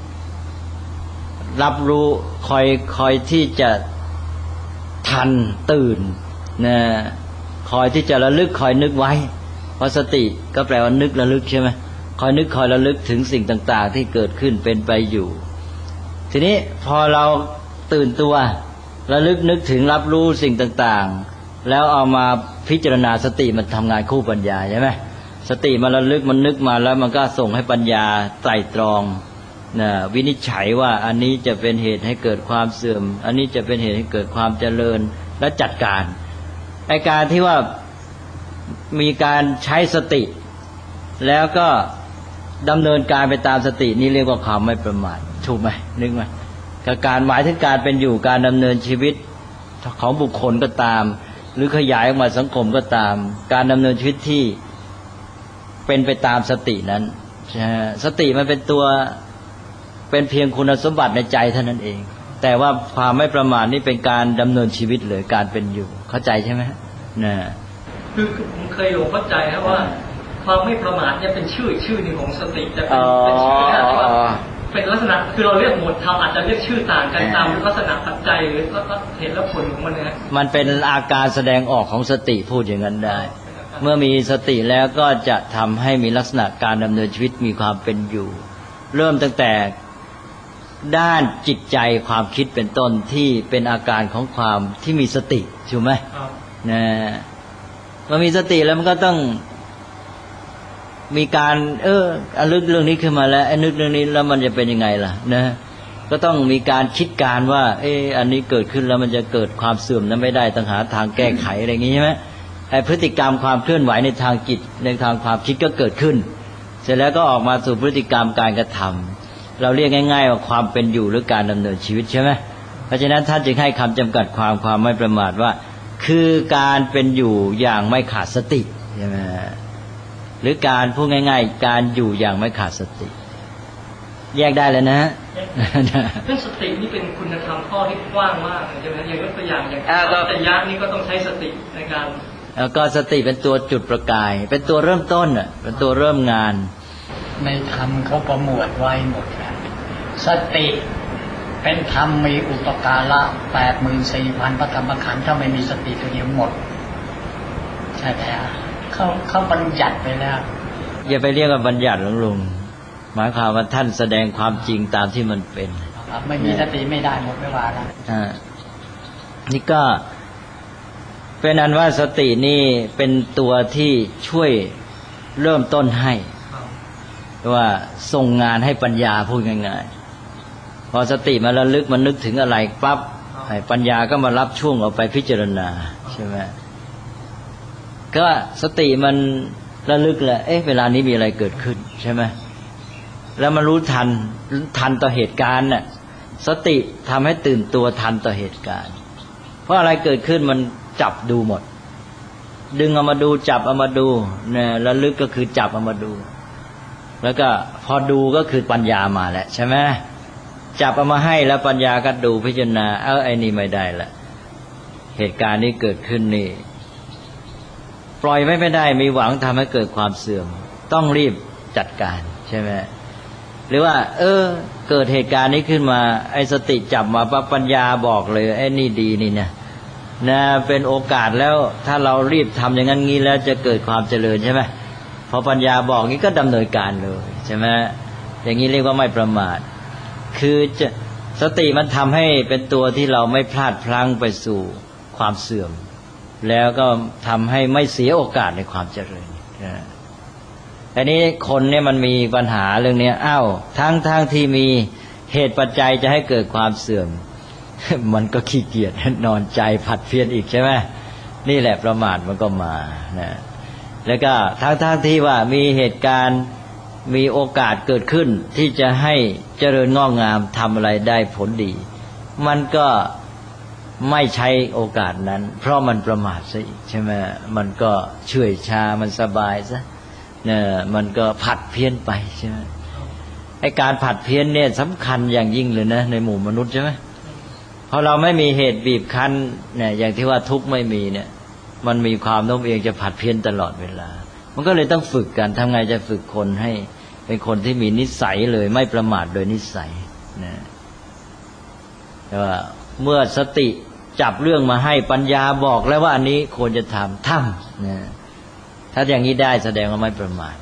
S3: รับรู้คอยคอยที่จะทันตื่นนะคอยที่จะระลึกคอยนึกไว้เพราะสติก็แปลว่านึกระลึกใช่ไหมคอยนึกคอยระลึกถึงสิ่งต่างๆที่เกิดขึ้นเป็นไปอยู่ทีนี้พอเราตื่นตัวระลึกนึกถึงรับรู้สิ่งต่างๆแล้วเอามาพิจารณาสติมันทำงานคู่ปัญญาใช่ไหมสติมันระลึกมันนึกมาแล้วมันก็ส่งให้ปัญญาไตร่ตรองนะวินิจฉัยว่าอันนี้จะเป็นเหตุให้เกิดความเสื่อมอันนี้จะเป็นเหตุให้เกิดความเจริญและจัดการไอ้การที่ว่ามีการใช้สติแล้วก็ดำเนินการไปตามสตินี่เรียกว่าความไม่ประมาทถูกไหมนึกไหมการหมายถึงการเป็นอยู่การดำเนินชีวิตของบุคคลก็ตามหรือขยายออกมาสังคมก็ตามการดำเนินชีวิตที่เป็นไปตามสตินั้นสติมันเป็นตัวเป็นเพียงคุณสมบัติในใจเท่านั้นเองแต่ว่าความไม่ประมาทนี่เป็นการดำเนินชีวิตเลยการเป็นอยู่เข้าใจใช่ไหมนะ
S2: คือผมเคยหลงเข้าใจนะว่าความไม่ประมาทเนี่ยเป็นชื่อชื่อหนึ่งของสติจะเป็นเป็นชื่อนะที่ว่าเป็นลักษณะคือเราเรียกหมวดธรรมอาจจะเรียกชื่อต่างกันตามลักษณะปัจจัยหรือเหตุและผลของมันนะ
S3: มันเป็นอาการแสดงออกของสติพูดอย่างนั้นได้เมื่อมีสติแล้วก็จะทำให้มีลักษณะการดำเนินชีวิตมีความเป็นอยู่เริ่มตั้งแต่ด้านจิตใจความคิดเป็นต้นที่เป็นอาการของความที่มีสติถูกไหมนะเมื่อมีสติแล้วมันก็ต้องมีการเออนึกเรื่องนี้ขึ้นมาแล้วไอ้นึกเรื่องนี้แล้วมันจะเป็นยังไงล่ะนะก็ต้องมีการคิดการว่าเอออันนี้เกิดขึ้นแล้วมันจะเกิดความเสื่อมนั้นไม่ได้ต้องหาทางแก้ไขอะไรอย่างนี้ใช่ไหมไอ้พฤติกรรมความเคลื่อนไหวในทางจิตในทางความคิดก็เกิดขึ้นเสร็จแล้วก็ออกมาสู่พฤติกรรมการกระทำเราเรียกง่ายๆว่าความเป็นอยู่หรือการดำเนินชีวิตใช่ไหมเพราะฉะนั้นท่านจึงให้คำจำกัดความความไม่ประมาทว่าคือการเป็นอยู่อย่างไม่ขาดสติใช่ไหมหรือการพูดง่ายๆการอยู่อย่างไม่ขาดสติแยกได้เลยนะ
S2: เรื่องสตินี่เป็นคุณธรรมข้อที่กว้างมากใช่ไหมอย่างยกตัวอย่างอย่างแต่ยักษ์นี่ก็ต้องใช้สติในการ
S3: แล้วก็สติเป็นตัวจุดประกายเป็นตัวเริ่มต้นอ่ะเป็นตัวเริ่มงาน
S6: ในธรรมเขาประมวลไว้หมดแล้วสติเป็นธรรมมีอุปการะแปดหมื่นสี่พันพระธรรมขันธ์ถ้าไม่มีสติตัวเดียวหมดใช่ไหมเขาเขาบัญญัติไปแล้ว
S3: อย่าไปเรียกว่าบัญญัติหลวงลุงหมายความว่าท่านแสดงความจริงตามที่มันเป็น
S6: ไม่มีสติไม่ได้หมดไม่ว่าแล้ว
S3: อ่านี่ก็เป็นอันว่าสตินี่เป็นตัวที่ช่วยเริ่มต้นให้ว่าส่งงานให้ปัญญาพูดง่ายๆพอสติมาระลึกมันนึกถึงอะไรปั๊บปัญญาก็มารับช่วงเอาไปพิจารณาใช่ไหมก็สติมันระลึกแหละเอ๊ะเวลานี้มีอะไรเกิดขึ้นใช่ไหมแล้วมันรู้ทันทันต่อเหตุการณ์น่ะสติทำให้ตื่นตัวทันต่อเหตุการณ์เพราะอะไรเกิดขึ้นมันจับดูหมดดึงเอามาดูจับเอามาดูเนี่ยระลึกก็คือจับเอามาดูแล้วก็พอดูก็คือปัญญามาแหละใช่ไหมจับเอามาให้แล้วปัญญาก็ดูพิจารณาเออไอ้นี่ไม่ได้ละเหตุการณ์นี้เกิดขึ้นนี่ปล่อยไว้ไม่ได้มีหวังทำให้เกิดความเสื่อมต้องรีบจัดการใช่ไหมหรือว่าเออเกิดเหตุการณ์นี้ขึ้นมาไอ้สติจับมาปั๊บปัญญาบอกเลยไอ้นี่ดีนี่นะนะเป็นโอกาสแล้วถ้าเรารีบทำอย่างนั้นงี้แล้วจะเกิดความเจริญใช่ไหมพอปัญญาบอกงี้ก็ดำเนินการเลยใช่ไหมอย่างนี้เรียกว่าไม่ประมาทคือจะสติมันทำให้เป็นตัวที่เราไม่พลาดพลั้งไปสู่ความเสื่อมแล้วก็ทำให้ไม่เสียโอกาสในความเจริญอันนี้คนเนี่ยมันมีปัญหาเรื่องนี้อ้าวทั้งทั้งที่มีเหตุปัจจัยจะให้เกิดความเสื่อมมันก็ขี้เกียจนอนใจผัดเพี้ยนอีกใช่ไหมนี่แหละประมาทมันก็มานะแล้วก็ทั้งทั้งที่ว่ามีเหตุการณ์มีโอกาสเกิดขึ้นที่จะให้เจริญงอกงามทำอะไรได้ผลดีมันก็ไม่ใช้โอกาสนั้นเพราะมันประมาทซะอีกใช่ไหมมันก็เฉื่อยชามันสบายซะเนี่ยมันก็ผัดเพี้ยนไปใช่ไหมไอ้การผัดเพี้ยนเนี่ยสำคัญอย่างยิ่งเลยนะในหมู่มนุษย์ใช่ไหมพอเราไม่มีเหตุบีบคั้นเนี่ยอย่างที่ว่าทุกข์ไม่มีเนี่ยมันมีความโน้มเอียงจะผัดเพี้ยนตลอดเวลามันก็เลยต้องฝึกกันทำไงจะฝึกคนให้เป็นคนที่มีนิสัยเลยไม่ประมาทโดยนิสัยนะแต่ว่าเมื่อสติจับเรื่องมาให้ปัญญาบอกแล้วว่าอันนี้ควรจะทำทำนะถ้าอย่างนี้ได้แสดงว่าไม่ประมาท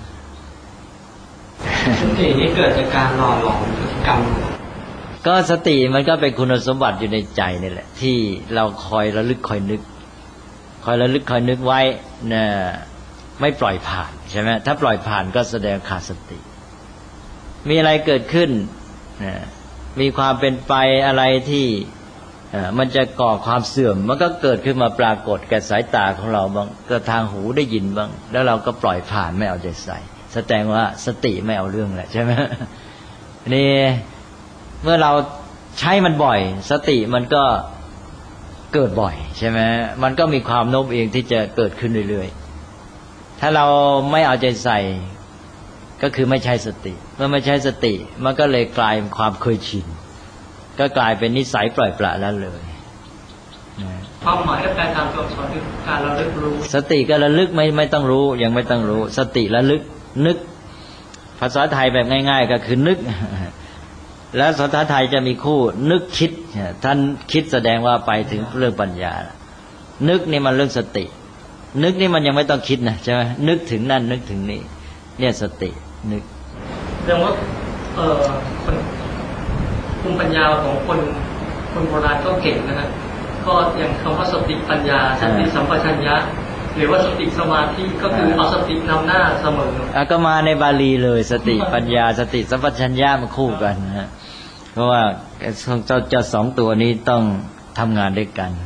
S4: สตินี้เกิดจากการหล่อหลอมพฤติกรรม
S3: ก็สติมันก็เป็นคุณสมบัติอยู่ในใจนี่แหละที่เราคอยระลึกคอยนึกคอยระลึกคอยนึกไว้นะไม่ปล่อยผ่านใช่ไหมถ้าปล่อยผ่านก็แสดงขาดสติมีอะไรเกิดขึ้นนะมีความเป็นไปอะไรที่มันจะก่อความเสื่อมมันก็เกิดขึ้นมาปรากฏแก่สายตาของเราบ้างก็ทางหูได้ยินบ้างแล้วเราก็ปล่อยผ่านไม่เอาใจใส่แสดงว่าสติไม่เอาเรื่องแหละใช่ไหมนี่เมื่อเราใช้มันบ่อยสติมันก็เกิดบ่อยใช่ไหมมันก็มีความโน้มเอียงที่จะเกิดขึ้นเรื่อยๆถ้าเราไม่เอาใจใส่ก็คือไม่ใช่สติเมื่อไม่ใช่สติมันก็เลยกลายเป็นความเคยชินก็กลายเป็นนิสัยปล่อยปละละเลย
S2: ความหมายและแปลตามตัวอักษรคือการระลึกรู้
S3: สติก็ระลึกไม่ไม่ต้องรู้ยังไม่ต้องรู้สติระลึกนึกภาษาไทยแบบง่ายๆก็คือนึกแล้วภาษาไทยจะมีคู่นึกคิดท่านคิดแสดงว่าไปถึงเรื่องปัญญานึกนี่มันเรื่องสตินึกนี่มันยังไม่ต้องคิดนะใช่ไหมนึกถึงนั่นนึกถึงนี่เนี่ยสตินึก
S2: เรื่องว่าเออคนภูมิปัญญาของคนคนโบราณก็เก่งนะฮะก็อย่างคำว่าสติปัญญาสติสัมปชัญญะหรือว่าสติสมาธิก็คือเอาสตินำหน้าเสมออ่ะ
S3: ก็มาในบาลีเลยสติปัญญาสติสัมปชัญญะมันคู่กันนะฮะเพราะว่าเจ้าเจ้าสองตัวนี้ต้องทำงานด้วยกัน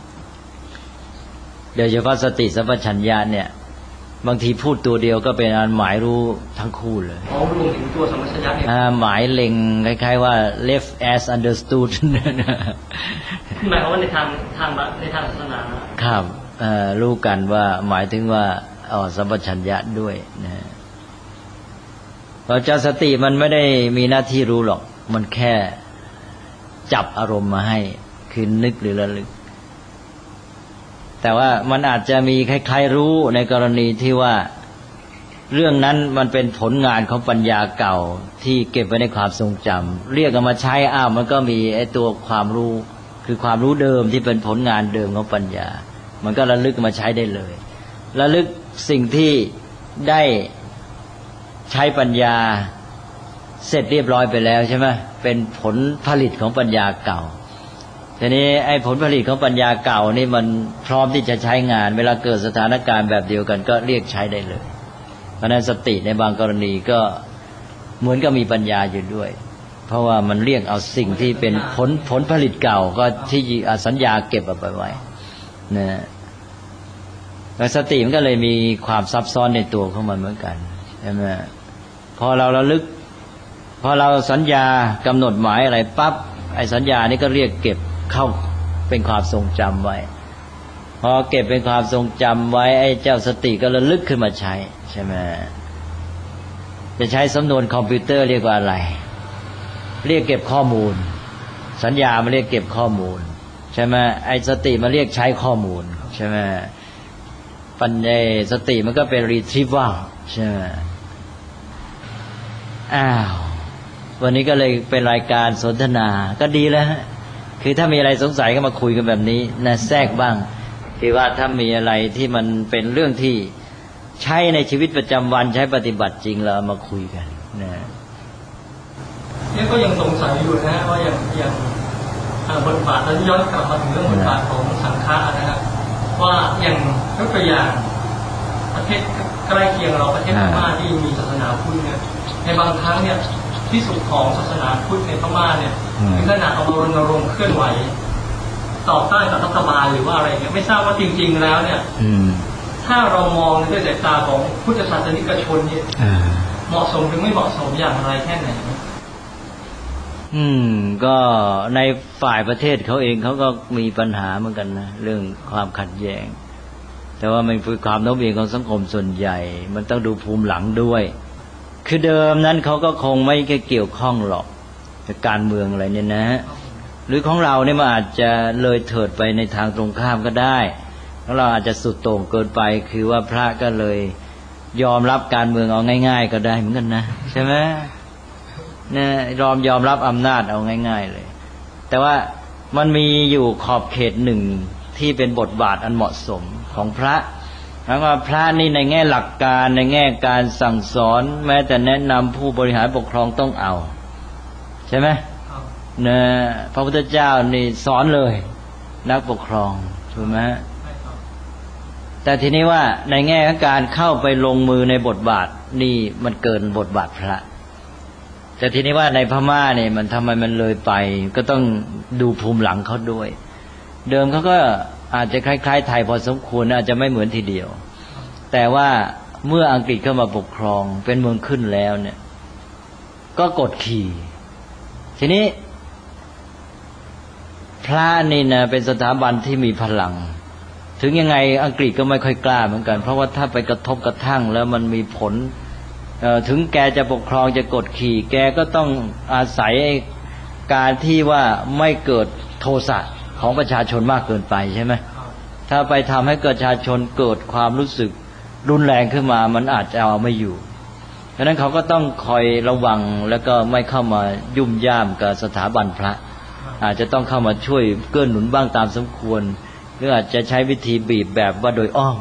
S3: โดยเฉพาะสติสัมปชัญญะเนี่ยบางทีพูดตัวเดียวก็เป็นอันหมายรู้ทั้งคู่เลย
S2: อ๋อรวมถึงตัวสัมปชัญญะเนี่ย
S3: อ่าหมายเล็งคล้ายๆว่า left as understood
S2: หมายความว่าในทางทางในทางศาสนา
S3: ครับรู้กันว่าหมายถึงว่าอ๋อสัมปชัญญะด้วยนะเพราะเจ้าสติมันไม่ได้มีหน้าที่รู้หรอกมันแค่จับอารมณ์มาให้คือนึกหรือระลึกแต่ว่ามันอาจจะมีคล้ายๆรู้ในกรณีที่ว่าเรื่องนั้นมันเป็นผลงานของปัญญาเก่าที่เก็บไว้ในความทรงจำเรียกเอามาใช้อ้าวมันก็มีไอ้ตัวความรู้คือความรู้เดิมที่เป็นผลงานเดิมของปัญญามันก็ระลึกมาใช้ได้เลยระลึกสิ่งที่ได้ใช้ปัญญาเสร็จเรียบร้อยไปแล้วใช่ไหมเป็นผลผลิตของปัญญาเก่าทีนี้ไอ้ผลผลิตของปัญญาเก่านี่มันพร้อมที่จะใช้งานเวลาเกิดสถานการณ์แบบเดียวกันก็เรียกใช้ได้เลยเพราะฉะนั้นสติในบางกรณีก็เหมือนกับมีปัญญาอยู่ด้วยเพราะว่ามันเรียกเอาสิ่งที่เป็นผลผลผลิตเก่าก็ที่สัญญาเก็บเอาไปไว้นะแล้วสติมันก็เลยมีความซับซ้อนในตัวของมันเหมือนกันใช่ไหมพอเราระลึกพอเราสัญญากำหนดหมายอะไรปั๊บไอ้สัญญานี่ก็เรียกเก็บเข้าเป็นความทรงจำไว้พอเก็บเป็นความทรงจำไว้ไอ้เจ้าสติก็ระลึกขึ้นมาใช้ใช่ไหมจะใช้สำนวนคอมพิวเตอร์เรียกว่าอะไรเรียกเก็บข้อมูลสัญญามาเรียกเก็บข้อมูลใช่ไหมไอ้สติมาเรียกใช้ข้อมูลใช่ไหมปัญญาสติมันก็เป็นรีทรีฟว่าใช่ไหมอ้าววันนี้ก็เลยเป็นรายการสนทนาก็ดีแล้วฮะคือถ้ามีอะไรสงสัยก็มาคุยกันแบบนี้นะแทรกบ้างที่ว่าถ้ามีอะไรที่มันเป็นเรื่องที่ใช้ในชีวิตประจำวันใช้ปฏิบัติจริงเรามาคุยกันนะ
S2: นี่ก็ยังสงสัยอยู่นะว่าอย่างอย่างบทบาทแล้วย้อนกลับมาถึงเรื่องบทบาทของสังฆะนะครับว่าอย่างยกตัวอย่างประเทศใกล้เคียงเราประเทศพม่าที่มีศาสนาพุทธเนี่ยในบางครั้งเนี่ยที่สุดของศาสนาพุทธในพม่าเนี่ยถึงขนาดเอามารณรงค์เคลื่อนไหวต่อต้านกับรัฐบาลหรือว่าอะไรเนี่ยไม่ทราบว่าจริงๆแล้วเนี่ยถ้าเรามองด้วยสายตาของพุทธศาสนิกชนเนี่ยเหมาะสมหรือไม่เหมาะสมอย่างไรแค่ไหน
S3: อืมก็ในฝ่ายประเทศเขาเองเขาก็มีปัญหาเหมือนกันนะเรื่องความขัดแย้งแต่ว่ามันคือความโน้มเอียงของสังคมส่วนใหญ่มันต้องดูภูมิหลังด้วยคือเดิมนั้นเขาก็คงไม่เกี่ยวข้องหรอกกับการเมืองอะไรเนี่ยนะหรือของเราเนี่ยมันอาจจะเลยเถิดไปในทางตรงข้ามก็ได้ของเราอาจจะสุดโต่งเกินไปคือว่าพระก็เลยยอมรับการเมืองเอาง่ายๆก็ได้เหมือนกันนะใช่ไหมเนี่ยยอมยอมรับอำนาจเอาง่ายๆเลยแต่ว่ามันมีอยู่ขอบเขตหนึ่งที่เป็นบทบาทอันเหมาะสมของพระแล้วว่าพระนี่ในแง่หลักการในแง่การสั่งสอนแม้แต่แนะนำผู้บริหารปกครองต้องเอาใช่ไหมเนี่ยพระพุทธเจ้านี่สอนเลยนักปกครองถูกไหมแต่ทีนี้ว่าในแง่ของการเข้าไปลงมือในบทบาทนี่มันเกินบทบาทพระแต่ทีนี้ว่าในพม่าเนี่ยมันทำไมมันเลยไปก็ต้องดูภูมิหลังเขาด้วยเดิมเขาก็อาจจะคล้ายๆไทยพอสมควรอาจจะไม่เหมือนทีเดียวแต่ว่าเมื่ออังกฤษเข้ามาปกครองเป็นเมืองขึ้นแล้วเนี่ยก็กดขี่ทีนี้พระนี่นะเป็นสถาบันที่มีพลังถึงยังไงอังกฤษก็ไม่ค่อยกล้าเหมือนกันเพราะว่าถ้าไปกระทบกระทั่งแล้วมันมีผลถึงแกจะปกครองจะกดขี่แกก็ต้องอาศัยการที่ว่าไม่เกิดโทสะของประชาชนมากเกินไปใช่ไหมถ้าไปทำให้ประชาชนเกิดความรู้สึกรุนแรงขึ้นมามันอาจจะเอาไม่อยู่เพราะนั้นเขาก็ต้องคอยระวังแล้วก็ไม่เข้ามายุ่มย่ามกับสถาบันพระอาจจะต้องเข้ามาช่วยเกื้อหนุนบ้างตามสมควรหรืออาจจะใช้วิธีบีบแบบว่าโดยอ้อม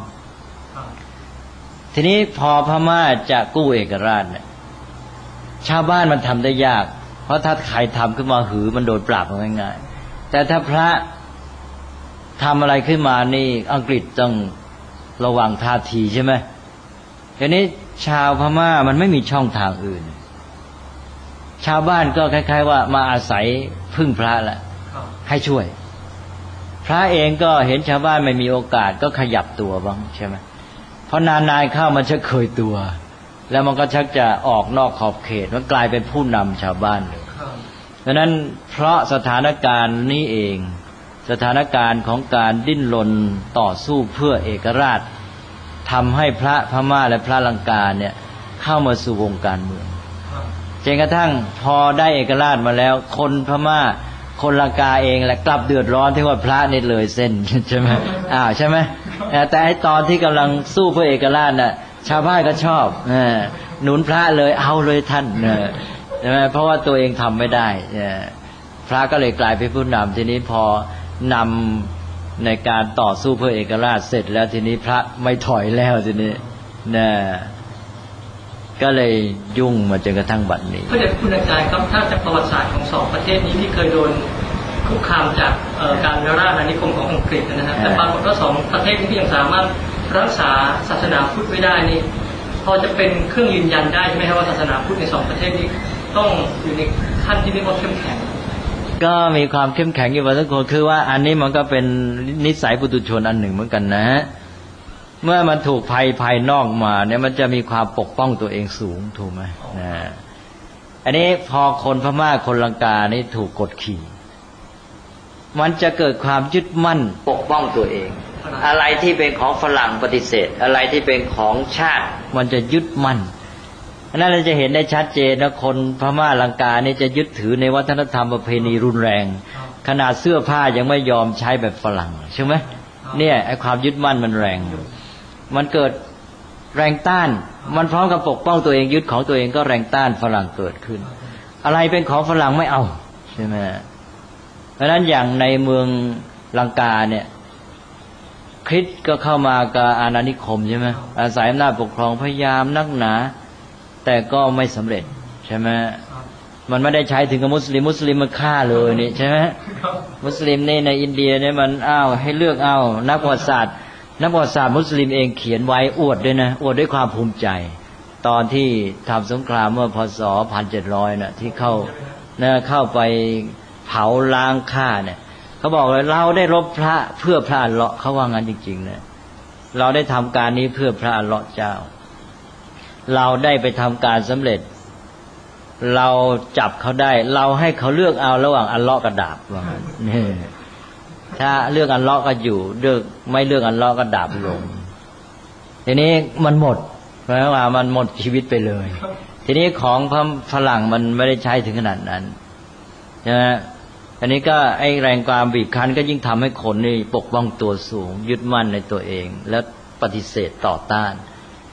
S3: ทีนี้พอพม่าจะกู้เอกราชเนี่ยชาวบ้านมันทำได้ยากเพราะถ้าใครทำขึ้นมาหือมันโดนปราบง่ายๆแต่ถ้าพระทำอะไรขึ้นมานี่อังกฤษต้องระวังท่าทีใช่ไหมทีนี้ชาวพม่ามันไม่มีช่องทางอื่นชาวบ้านก็คล้ายๆว่ามาอาศัยพึ่งพระแหละให้ช่วยพระเองก็เห็นชาวบ้านไม่มีโอกาสก็ขยับตัวบ้างใช่ไหมเพราะนานๆเข้ามันชักเคยตัวแล้วมันก็ชักจะออกนอกขอบเขตมันกลายเป็นผู้นำชาวบ้านเลยดังนั้นเพราะสถานการณ์นี้เองสถานการณ์ของการดิ้นรนต่อสู้เพื่อเอกราชทำให้พระพม่าและพระลังกาเนี่ยเข้ามาสู่วงการเมืองจนกระทั่งพอได้เอกราชมาแล้วคนพม่าคนลังกาเองแหละกลับเดือดร้อนที่ว่าพระนี่เลยเส้นใช่ไหมอ้าวใช่ไหมแต่ไอ้ตอนที่กำลังสู้เพื่อเอกราชน่ะชาวบ้านก็ชอบหนุนพระเลยเอาเลยท่านใช่ไหมเพราะว่าตัวเองทำไม่ได้พระก็เลยกลายเป็นผู้นำทีนี้พอนำในการต่อสู้เพื่อเอกราชเสร็จแล้วทีนี้พระไม่ถอยแล้วทีนี้นะก็เลยยุ่งมาจนกระทั่งบัดนี้
S2: พระเดชคุณอาจารย์ครับถ้าจากประวัติศาสตร์ของสองประเทศนี้ที่เคยโดนคุกคามจากการราชอาณานิคมของอังกฤษนะฮะแต่ปรากฏว่าสองประเทศนี้ยังสามารถรักษาศาสนาพุทธไว้ได้นี่พอจะเป็นเครื่องยืนยันได้ใช่ไหมครับว่าศาสนาพุทธในสองประเทศนี้ต้องอยู่ในขั้นที่เรียกว่าเข้มแข็ง
S3: ก็มีความเข้มแข็งอยู่พอสมควรคือว่าอันนี้มันก็เป็นนิสัยปุถุชนอันหนึ่งเหมือนกันนะเมื่อมันถูกภัยภายนอกมาเนี่ยมันจะมีความปกป้องตัวเองสูงถูกไหมนะอันนี้พอคนพม่าคนลังกานี่ถูกกดขี่มันจะเกิดความยึดมั่นปกป้องตัวเองอะไรที่เป็นของฝรั่งปฏิเสธอะไรที่เป็นของชาติมันจะยึดมั่นนั่นเราจะเห็นได้ชัดเจนนะคนพม่าลังกานี่จะยึดถือในวัฒนธรรมประเพณีรุนแรงขนาดเสื้อผ้ายังไม่ยอมใช้แบบฝรั่งใช่ไหมเนี่ยไอ้ความยึดมั่นมันแรงมันเกิดแรงต้านมันพร้อมกับปกป้องตัวเองยึดของตัวเองก็แรงต้านฝรั่งเกิดขึ้นอะไรเป็นของฝรั่งไม่เอาใช่ไหมเพราะฉะนั้นอย่างในเมืองลังกาเนี่ยคริสต์ก็เข้ามากับอาณานิคมใช่ไหมอาศัยอำนาจปกครองพยายามนักหนาแต่ก็ไม่สำเร็จใช่ไหมมันไม่ได้ใช้ถึงกับมุสลิมมุสลิมมันฆ่าเลยนี่ใช่ไหมมุสลิมนี่ในอินเดียเนี่ยมันอ้าวให้เลือกเอานักประวัติศาสตร์นักประวัติศาสตร์มุสลิมเองเขียนไว้อวดด้วยนะอวดด้วยความภูมิใจตอนที่ทำสงครามเมื่อพศหนึ่งพันเจ็ดร้อยน่ะที่เข้านะเข้าไปเผาล้างฆ่าเนี่ยเขาบอกเลยเราได้รบพระเพื่อพระอัลเลาะห์เขาว่างั้นจริงๆนะเราได้ทำการนี้เพื่อพระอัลเลาะห์เจ้าเราได้ไปทำการสำเร็จเราจับเขาได้เราให้เขาเลือกเอาระหว่างอัลเลาะห์กับดาบว่างั้นนี่ถ้าเลือกอัลเลาะห์ก็อยู่เลือกไม่เลือกอัลเลาะห์ก็ดาบลงทีนี้มันหมดเพราะว่ามันหมดชีวิตไปเลยทีนี้ของฝรั่งมันไม่ได้ใช้ถึงขนาดนั้นใช่ไหมอันนี้ก็ไอ้แรงความบีบคั้นก็ยิ่งทำให้คนนี่ปกป้องตัวสูงยึดมั่นในตัวเองและปฏิเสธต่อต้าน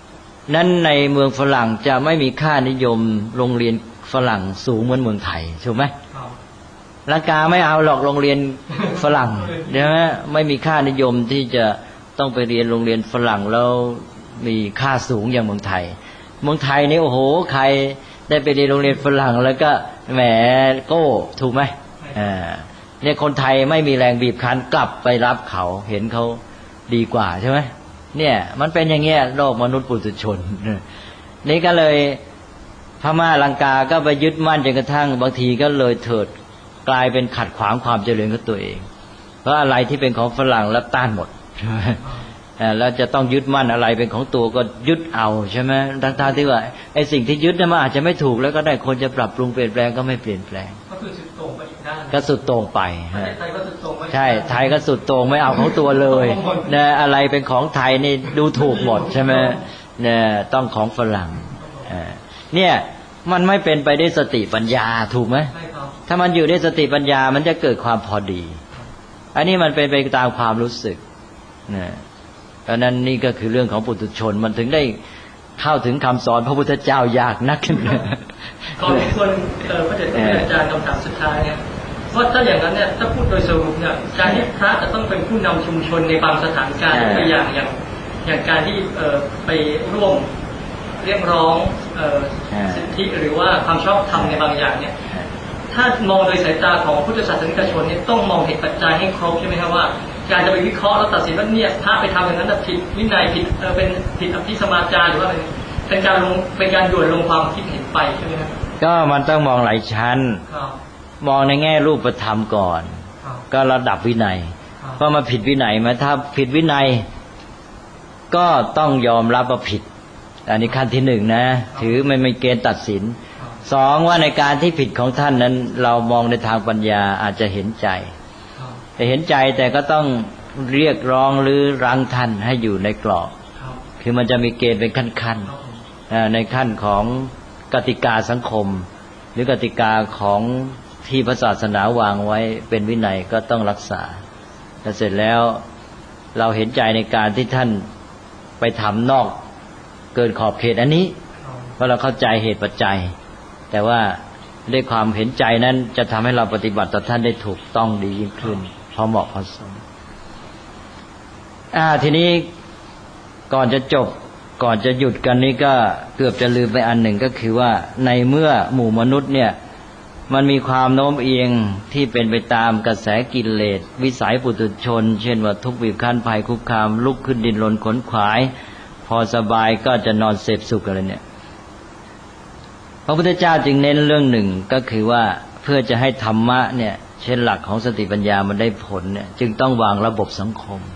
S3: นั้นในเมืองฝรั่งจะไม่มีค่านิยมโรงเรียนฝรั่งสูงเหมือนเมืองไทยถูกไหมลังกาไม่เอาหรอกโรงเรียนฝรั่งใช่ไหมไม่มีค่านิยมที่จะต้องไปเรียนโรงเรียนฝรั่งแล้วมีค่าสูงอย่างเมืองไทยเมืองไทยนี่โอ้โหใครได้ไปเรียนโรงเรียนฝรั่งแล้วก็แหมโก้ถูกไหมอ่าเนี่ยคนไทยไม่มีแรงบีบคั้นกลับไปรับเขาเห็นเขาดีกว่าใช่ไหมเนี่ยมันเป็นอย่างเงี้ยโลกมนุษย์ปุถุชนนี่ก็เลยพม่าลังกาก็ไปยึดมั่นจนกระทั่งบางทีก็เลยเถิดกลายเป็นขัดขวางความเจริญของตัวเองเพราะอะไรที่เป็นของฝรั่งแล้วต้านหมดแล้วจะต้องยึดมั่นอะไรเป็นของตัวก็ยึดเอาใช่ไหมทั้งๆที่ว่าไอ้สิ่งที่ยึดนั้นมันอาจจะไม่ถูกแล้วก็ได้คนจะปรับปรุงเปลี่ยนแปลงก็ไม่เปลี่ยนแปลง
S2: ก็คือสุดโต่งไปอีกด้าน
S3: ก็สุดโต่งไป
S2: ไทยก็สุดโต่ง
S3: ใช่ไทยก็สุดโต่งไม่เอาของตัวเลยนะอะไรเป็นของไทยนี่ดูถูกหมดใช่ไหมเนี่ยต้องของฝรั่งเนี่ยมันไม่เป็นไปด้วยสติปัญญาถูกไหมถ้ามันอยู่ด้วยสติปัญญามันจะเกิดความพอดีอันนี้มันเป็นไปตามความรู้สึกนะเพราะนั้นนี่ก็คือเรื่องของปุถุชนมันถึงได้เข้าถึงคำสอนพระพุทธเจ้ายากนักนะ
S2: ขอให้ควรเอ่อพระเดชพระคุณอาจารย์คำถามสุดท้ายเนี่ยว่าถ้าอย่างนั้นเนี่ยถ้าพูดโดยสรุปเนี่ยการที่พระจะต้องเป็นผู้นำชุมชนในบางสถานการณ์ตัวอย่างอย่างอย่างการที่เอ่อไปร่วมเรียกร้องเอ่อสิทธิหรือว่าความชอบธรรมในบางอย่างเนี่ยถ้ามองโดยสายตาของพุทธศาสนิกชนเนี่ยต้องมองเหตุปัจจัยให้ครบใช่ไหมครับว่าการจะไปวิเคราะห์แล้วตัดสินว่าเนี่ยพระไปทำอย่างนั้นผิดวินัยผิดเออเป็นผิดอภิสมาจารหรือว่าเป็นเป็นการลงเป็นการโยนลงความคิดเห็นไปใช่ไหมครับ
S3: ก็มันต้องมองหลายชั้นมองในแง่รูปธรรมก่อนก็ระดับวินัยเพราะมาผิดวินัยไหมถ้าผิดวินัยก็ต้องยอมรับว่าผิดอันนี้ขั้นที่หนึ่งนะถือไม่ไม่เกณฑ์ตัดสินสองว่าในการที่ผิดของท่านนั้นเรามองในทางปัญญาอาจจะเห็นใจแต่เห็นใจแต่ก็ต้องเรียกร้องหรือรั้งท่านให้อยู่ในกรอบคือมันจะมีเกณฑ์เป็นขั้นๆในขั้นของกติกาสังคมหรือกติกาของที่พระศาสนาวางไว้เป็นวินัยก็ต้องรักษาแต่เสร็จแล้วเราเห็นใจในการที่ท่านไปทำนอกเกินขอบเขตอันนี้เพราะเราเข้าใจเหตุปัจจัยแต่ว่าด้วยความเห็นใจนั้นจะทำให้เราปฏิบัติต่อท่านได้ถูกต้องดียิ่งขึ้นพอเหมาะพอสมอ่าทีนี้ก่อนจะจบก่อนจะหยุดกันนี้ก็เกือบจะลืมไปอันหนึ่งก็คือว่าในเมื่อหมู่มนุษย์เนี่ยมันมีความโน้มเอียงที่เป็นไปตามกระแสกิเลสวิสัยปุถุชนเช่นว่าทุกข์บีบคั้นภัยคุกคามลุกขึ้นดิ้นรนขนขวายพอสบายก็จะนอนเสพสุขอะไรเนี่ยพระพุทธเจ้าจึงเน้นเรื่องหนึ่งก็คือว่าเพื่อจะให้ธรรมะเนี่ยเช่นหลักของสติปัญญามันได้ผลเนี่ยจึงต้องวางระบบสังคม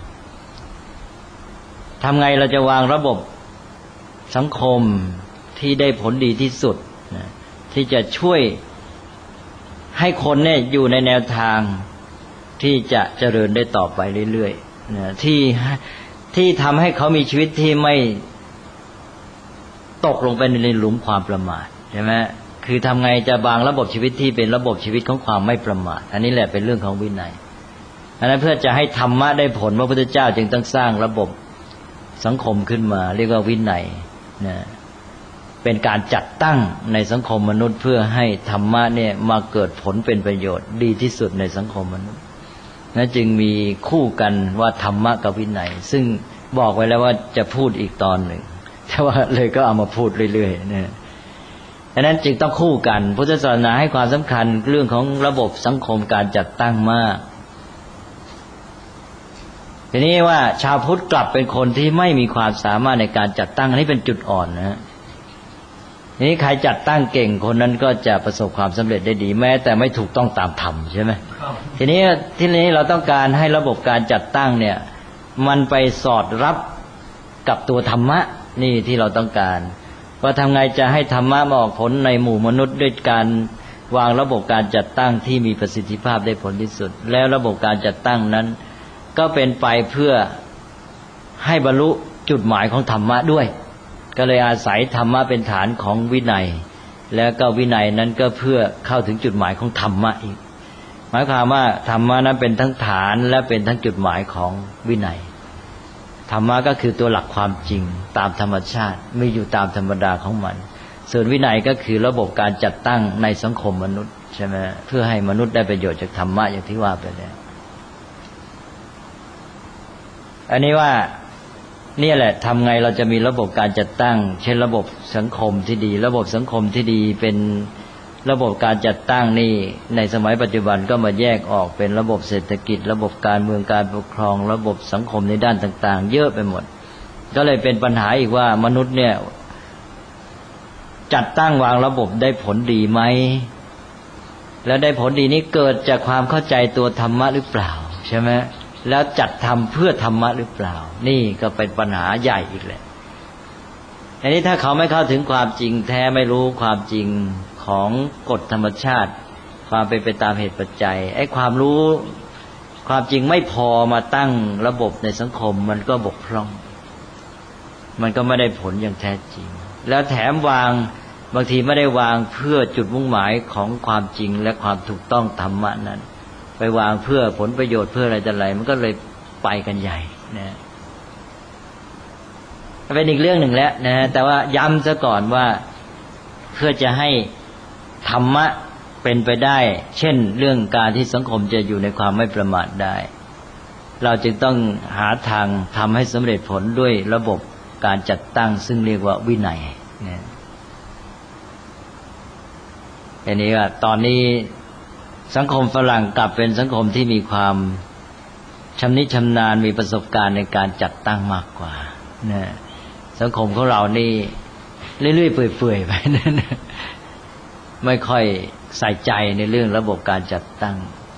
S3: ทำไงเราจะวางระบบสังคมที่ได้ผลดีที่สุดนะที่จะช่วยให้คนเนี่ยอยู่ในแนวทางที่จะเจริญได้ต่อไปเรื่อยๆนะที่ที่ทำให้เขามีชีวิตที่ไม่ตกลงไปในหลุมความประมาทใช่ไหมคือทำไงจะวางระบบชีวิตที่เป็นระบบชีวิตของความไม่ประมาทอันนี้แหละเป็นเรื่องของวินัยอันนั้นเพื่อจะให้ธรรมะได้ผลพระพุทธเจ้าจึงต้องสร้างระบบสังคมขึ้นมาเรียกว่าวินัยนะเป็นการจัดตั้งในสังคมมนุษย์เพื่อให้ธรรมะเนี่ยมาเกิดผลเป็นประโยชน์ดีที่สุดในสังคมมนุษย์นั้นจึงมีคู่กันว่าธรรมะกับวินัยซึ่งบอกไว้แล้วว่าจะพูดอีกตอนหนึ่งแต่ว่าเลยก็เอามาพูดเรื่อยๆนะดังนั้นจึงต้องคู่กันพุทธศาสนาให้ความสำคัญเรื่องของระบบสังคมการจัดตั้งมากทีนี้ว่าชาวพุทธกลับเป็นคนที่ไม่มีความสามารถในการจัดตั้งอันนี้เป็นจุดอ่อนนะทีนี้ใครจัดตั้งเก่งคนนั้นก็จะประสบความสำเร็จได้ดีแม้แต่ไม่ถูกต้องตามธรรมใช่ไหมทีนี้ทีนี้เราต้องการให้ระบบการจัดตั้งเนี่ยมันไปสอดรับกับตัวธรรมะนี่ที่เราต้องการว่าทำไงจะให้ธรรมะมาออกผลในหมู่มนุษย์ด้วยการวางระบบการจัดตั้งที่มีประสิทธิภาพได้ผลที่สุดแล้วระบบการจัดตั้งนั้นก็เป็นไปเพื่อให้บรรลุจุดหมายของธรรมะด้วยก็เลยอาศัยธรรมะเป็นฐานของวินัยแล้วก็วินัยนั้นก็เพื่อเข้าถึงจุดหมายของธรรมะอีกหมายความว่าธรรมะนั้นเป็นทั้งฐานและเป็นทั้งจุดหมายของวินัยธรรมะก็คือตัวหลักความจริงตามธรรมชาติมีอยู่ตามธรรมดาของมันส่วนวินัยก็คือระบบการจัดตั้งในสังคมมนุษย์ใช่ไหมเพื่อให้มนุษย์ได้ประโยชน์จากธรรมะอย่างที่ว่าไปแล้วอันนี้ว่านี่แหละทำไงเราจะมีระบบการจัดตั้งเช่นระบบสังคมที่ดีระบบสังคมที่ดีเป็นระบบการจัดตั้งนี่ในสมัยปัจจุบันก็มาแยกออกเป็นระบบเศรษฐกิจระบบการเมืองการปกครองระบบสังคมในด้านต่างๆเยอะไปหมดก็เลยเป็นปัญหาอีกว่ามนุษย์เนี่ยจัดตั้งวางระบบได้ผลดีไหมแล้วได้ผลดีนี้เกิดจากความเข้าใจตัวธรรมะหรือเปล่าใช่ไหมแล้วจัดทำเพื่อธรรมะหรือเปล่านี่ก็เป็นปัญหาใหญ่อีกแหละอันนี้ถ้าเขาไม่เข้าถึงความจริงแท้ไม่รู้ความจริงของกฎธรรมชาติความเป็นไปตามเหตุปัจจัยไอ้ความรู้ความจริงไม่พอมาตั้งระบบในสังคมมันก็บกพร่องมันก็ไม่ได้ผลอย่างแท้จริงแล้วแถมวางบางทีไม่ได้วางเพื่อจุดมุ่งหมายของความจริงและความถูกต้องธรรมะนั้นไปวางเพื่อผลประโยชน์เพื่ออะไรแต่ไรมันก็เลยไปกันใหญ่นะเป็นอีกเรื่องหนึ่งแล้วนะแต่ว่าย้ำซะก่อนว่าเพื่อจะให้ธรรมะเป็นไปได้เช่นเรื่องการที่สังคมจะอยู่ในความไม่ประมาทได้เราจึงต้องหาทางทำให้สำเร็จผลด้วยระบบการจัดตั้งซึ่งเรียกว่าวินัยนะอันนี้ว่าตอนนี้สังคมฝรั่งกลับเป็นสังคมที่มีความชำนิชำนาญมีประสบการณ์ในการจัดตั้งมากกว่านะสังคมของเรานี่เรื่อยๆเปื่อยๆไปนั่นไม่ค่อยใส่ใจในเรื่องระบบการจัดตั้ง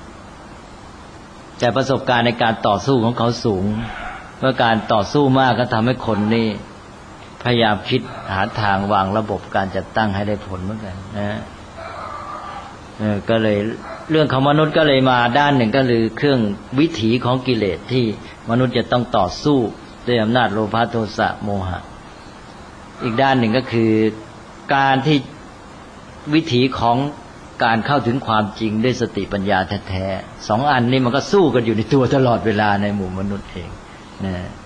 S3: แต่ประสบการณ์ในการต่อสู้ของเขาสูงเมื่อการต่อสู้มากก็ทำให้คนนี่พยายามคิดหาทางวางระบบการจัดตั้งให้ได้ผลเหมือนกันนะเออก็เลยเรื่องของมนุษย์ก็เลยมาด้านหนึ่งก็คือเครื่องวิถีของกิเลสที่มนุษย์จะต้องต่อสู้ด้วยอำนาจโลภะโทสะโมหะอีกด้านหนึ่งก็คือการที่วิถีของการเข้าถึงความจริงด้วยสติปัญญาแท้ๆสองอันนี้มันก็สู้กันอยู่ในตัวตลอดเวลาในหมู่มนุษย์เองนะ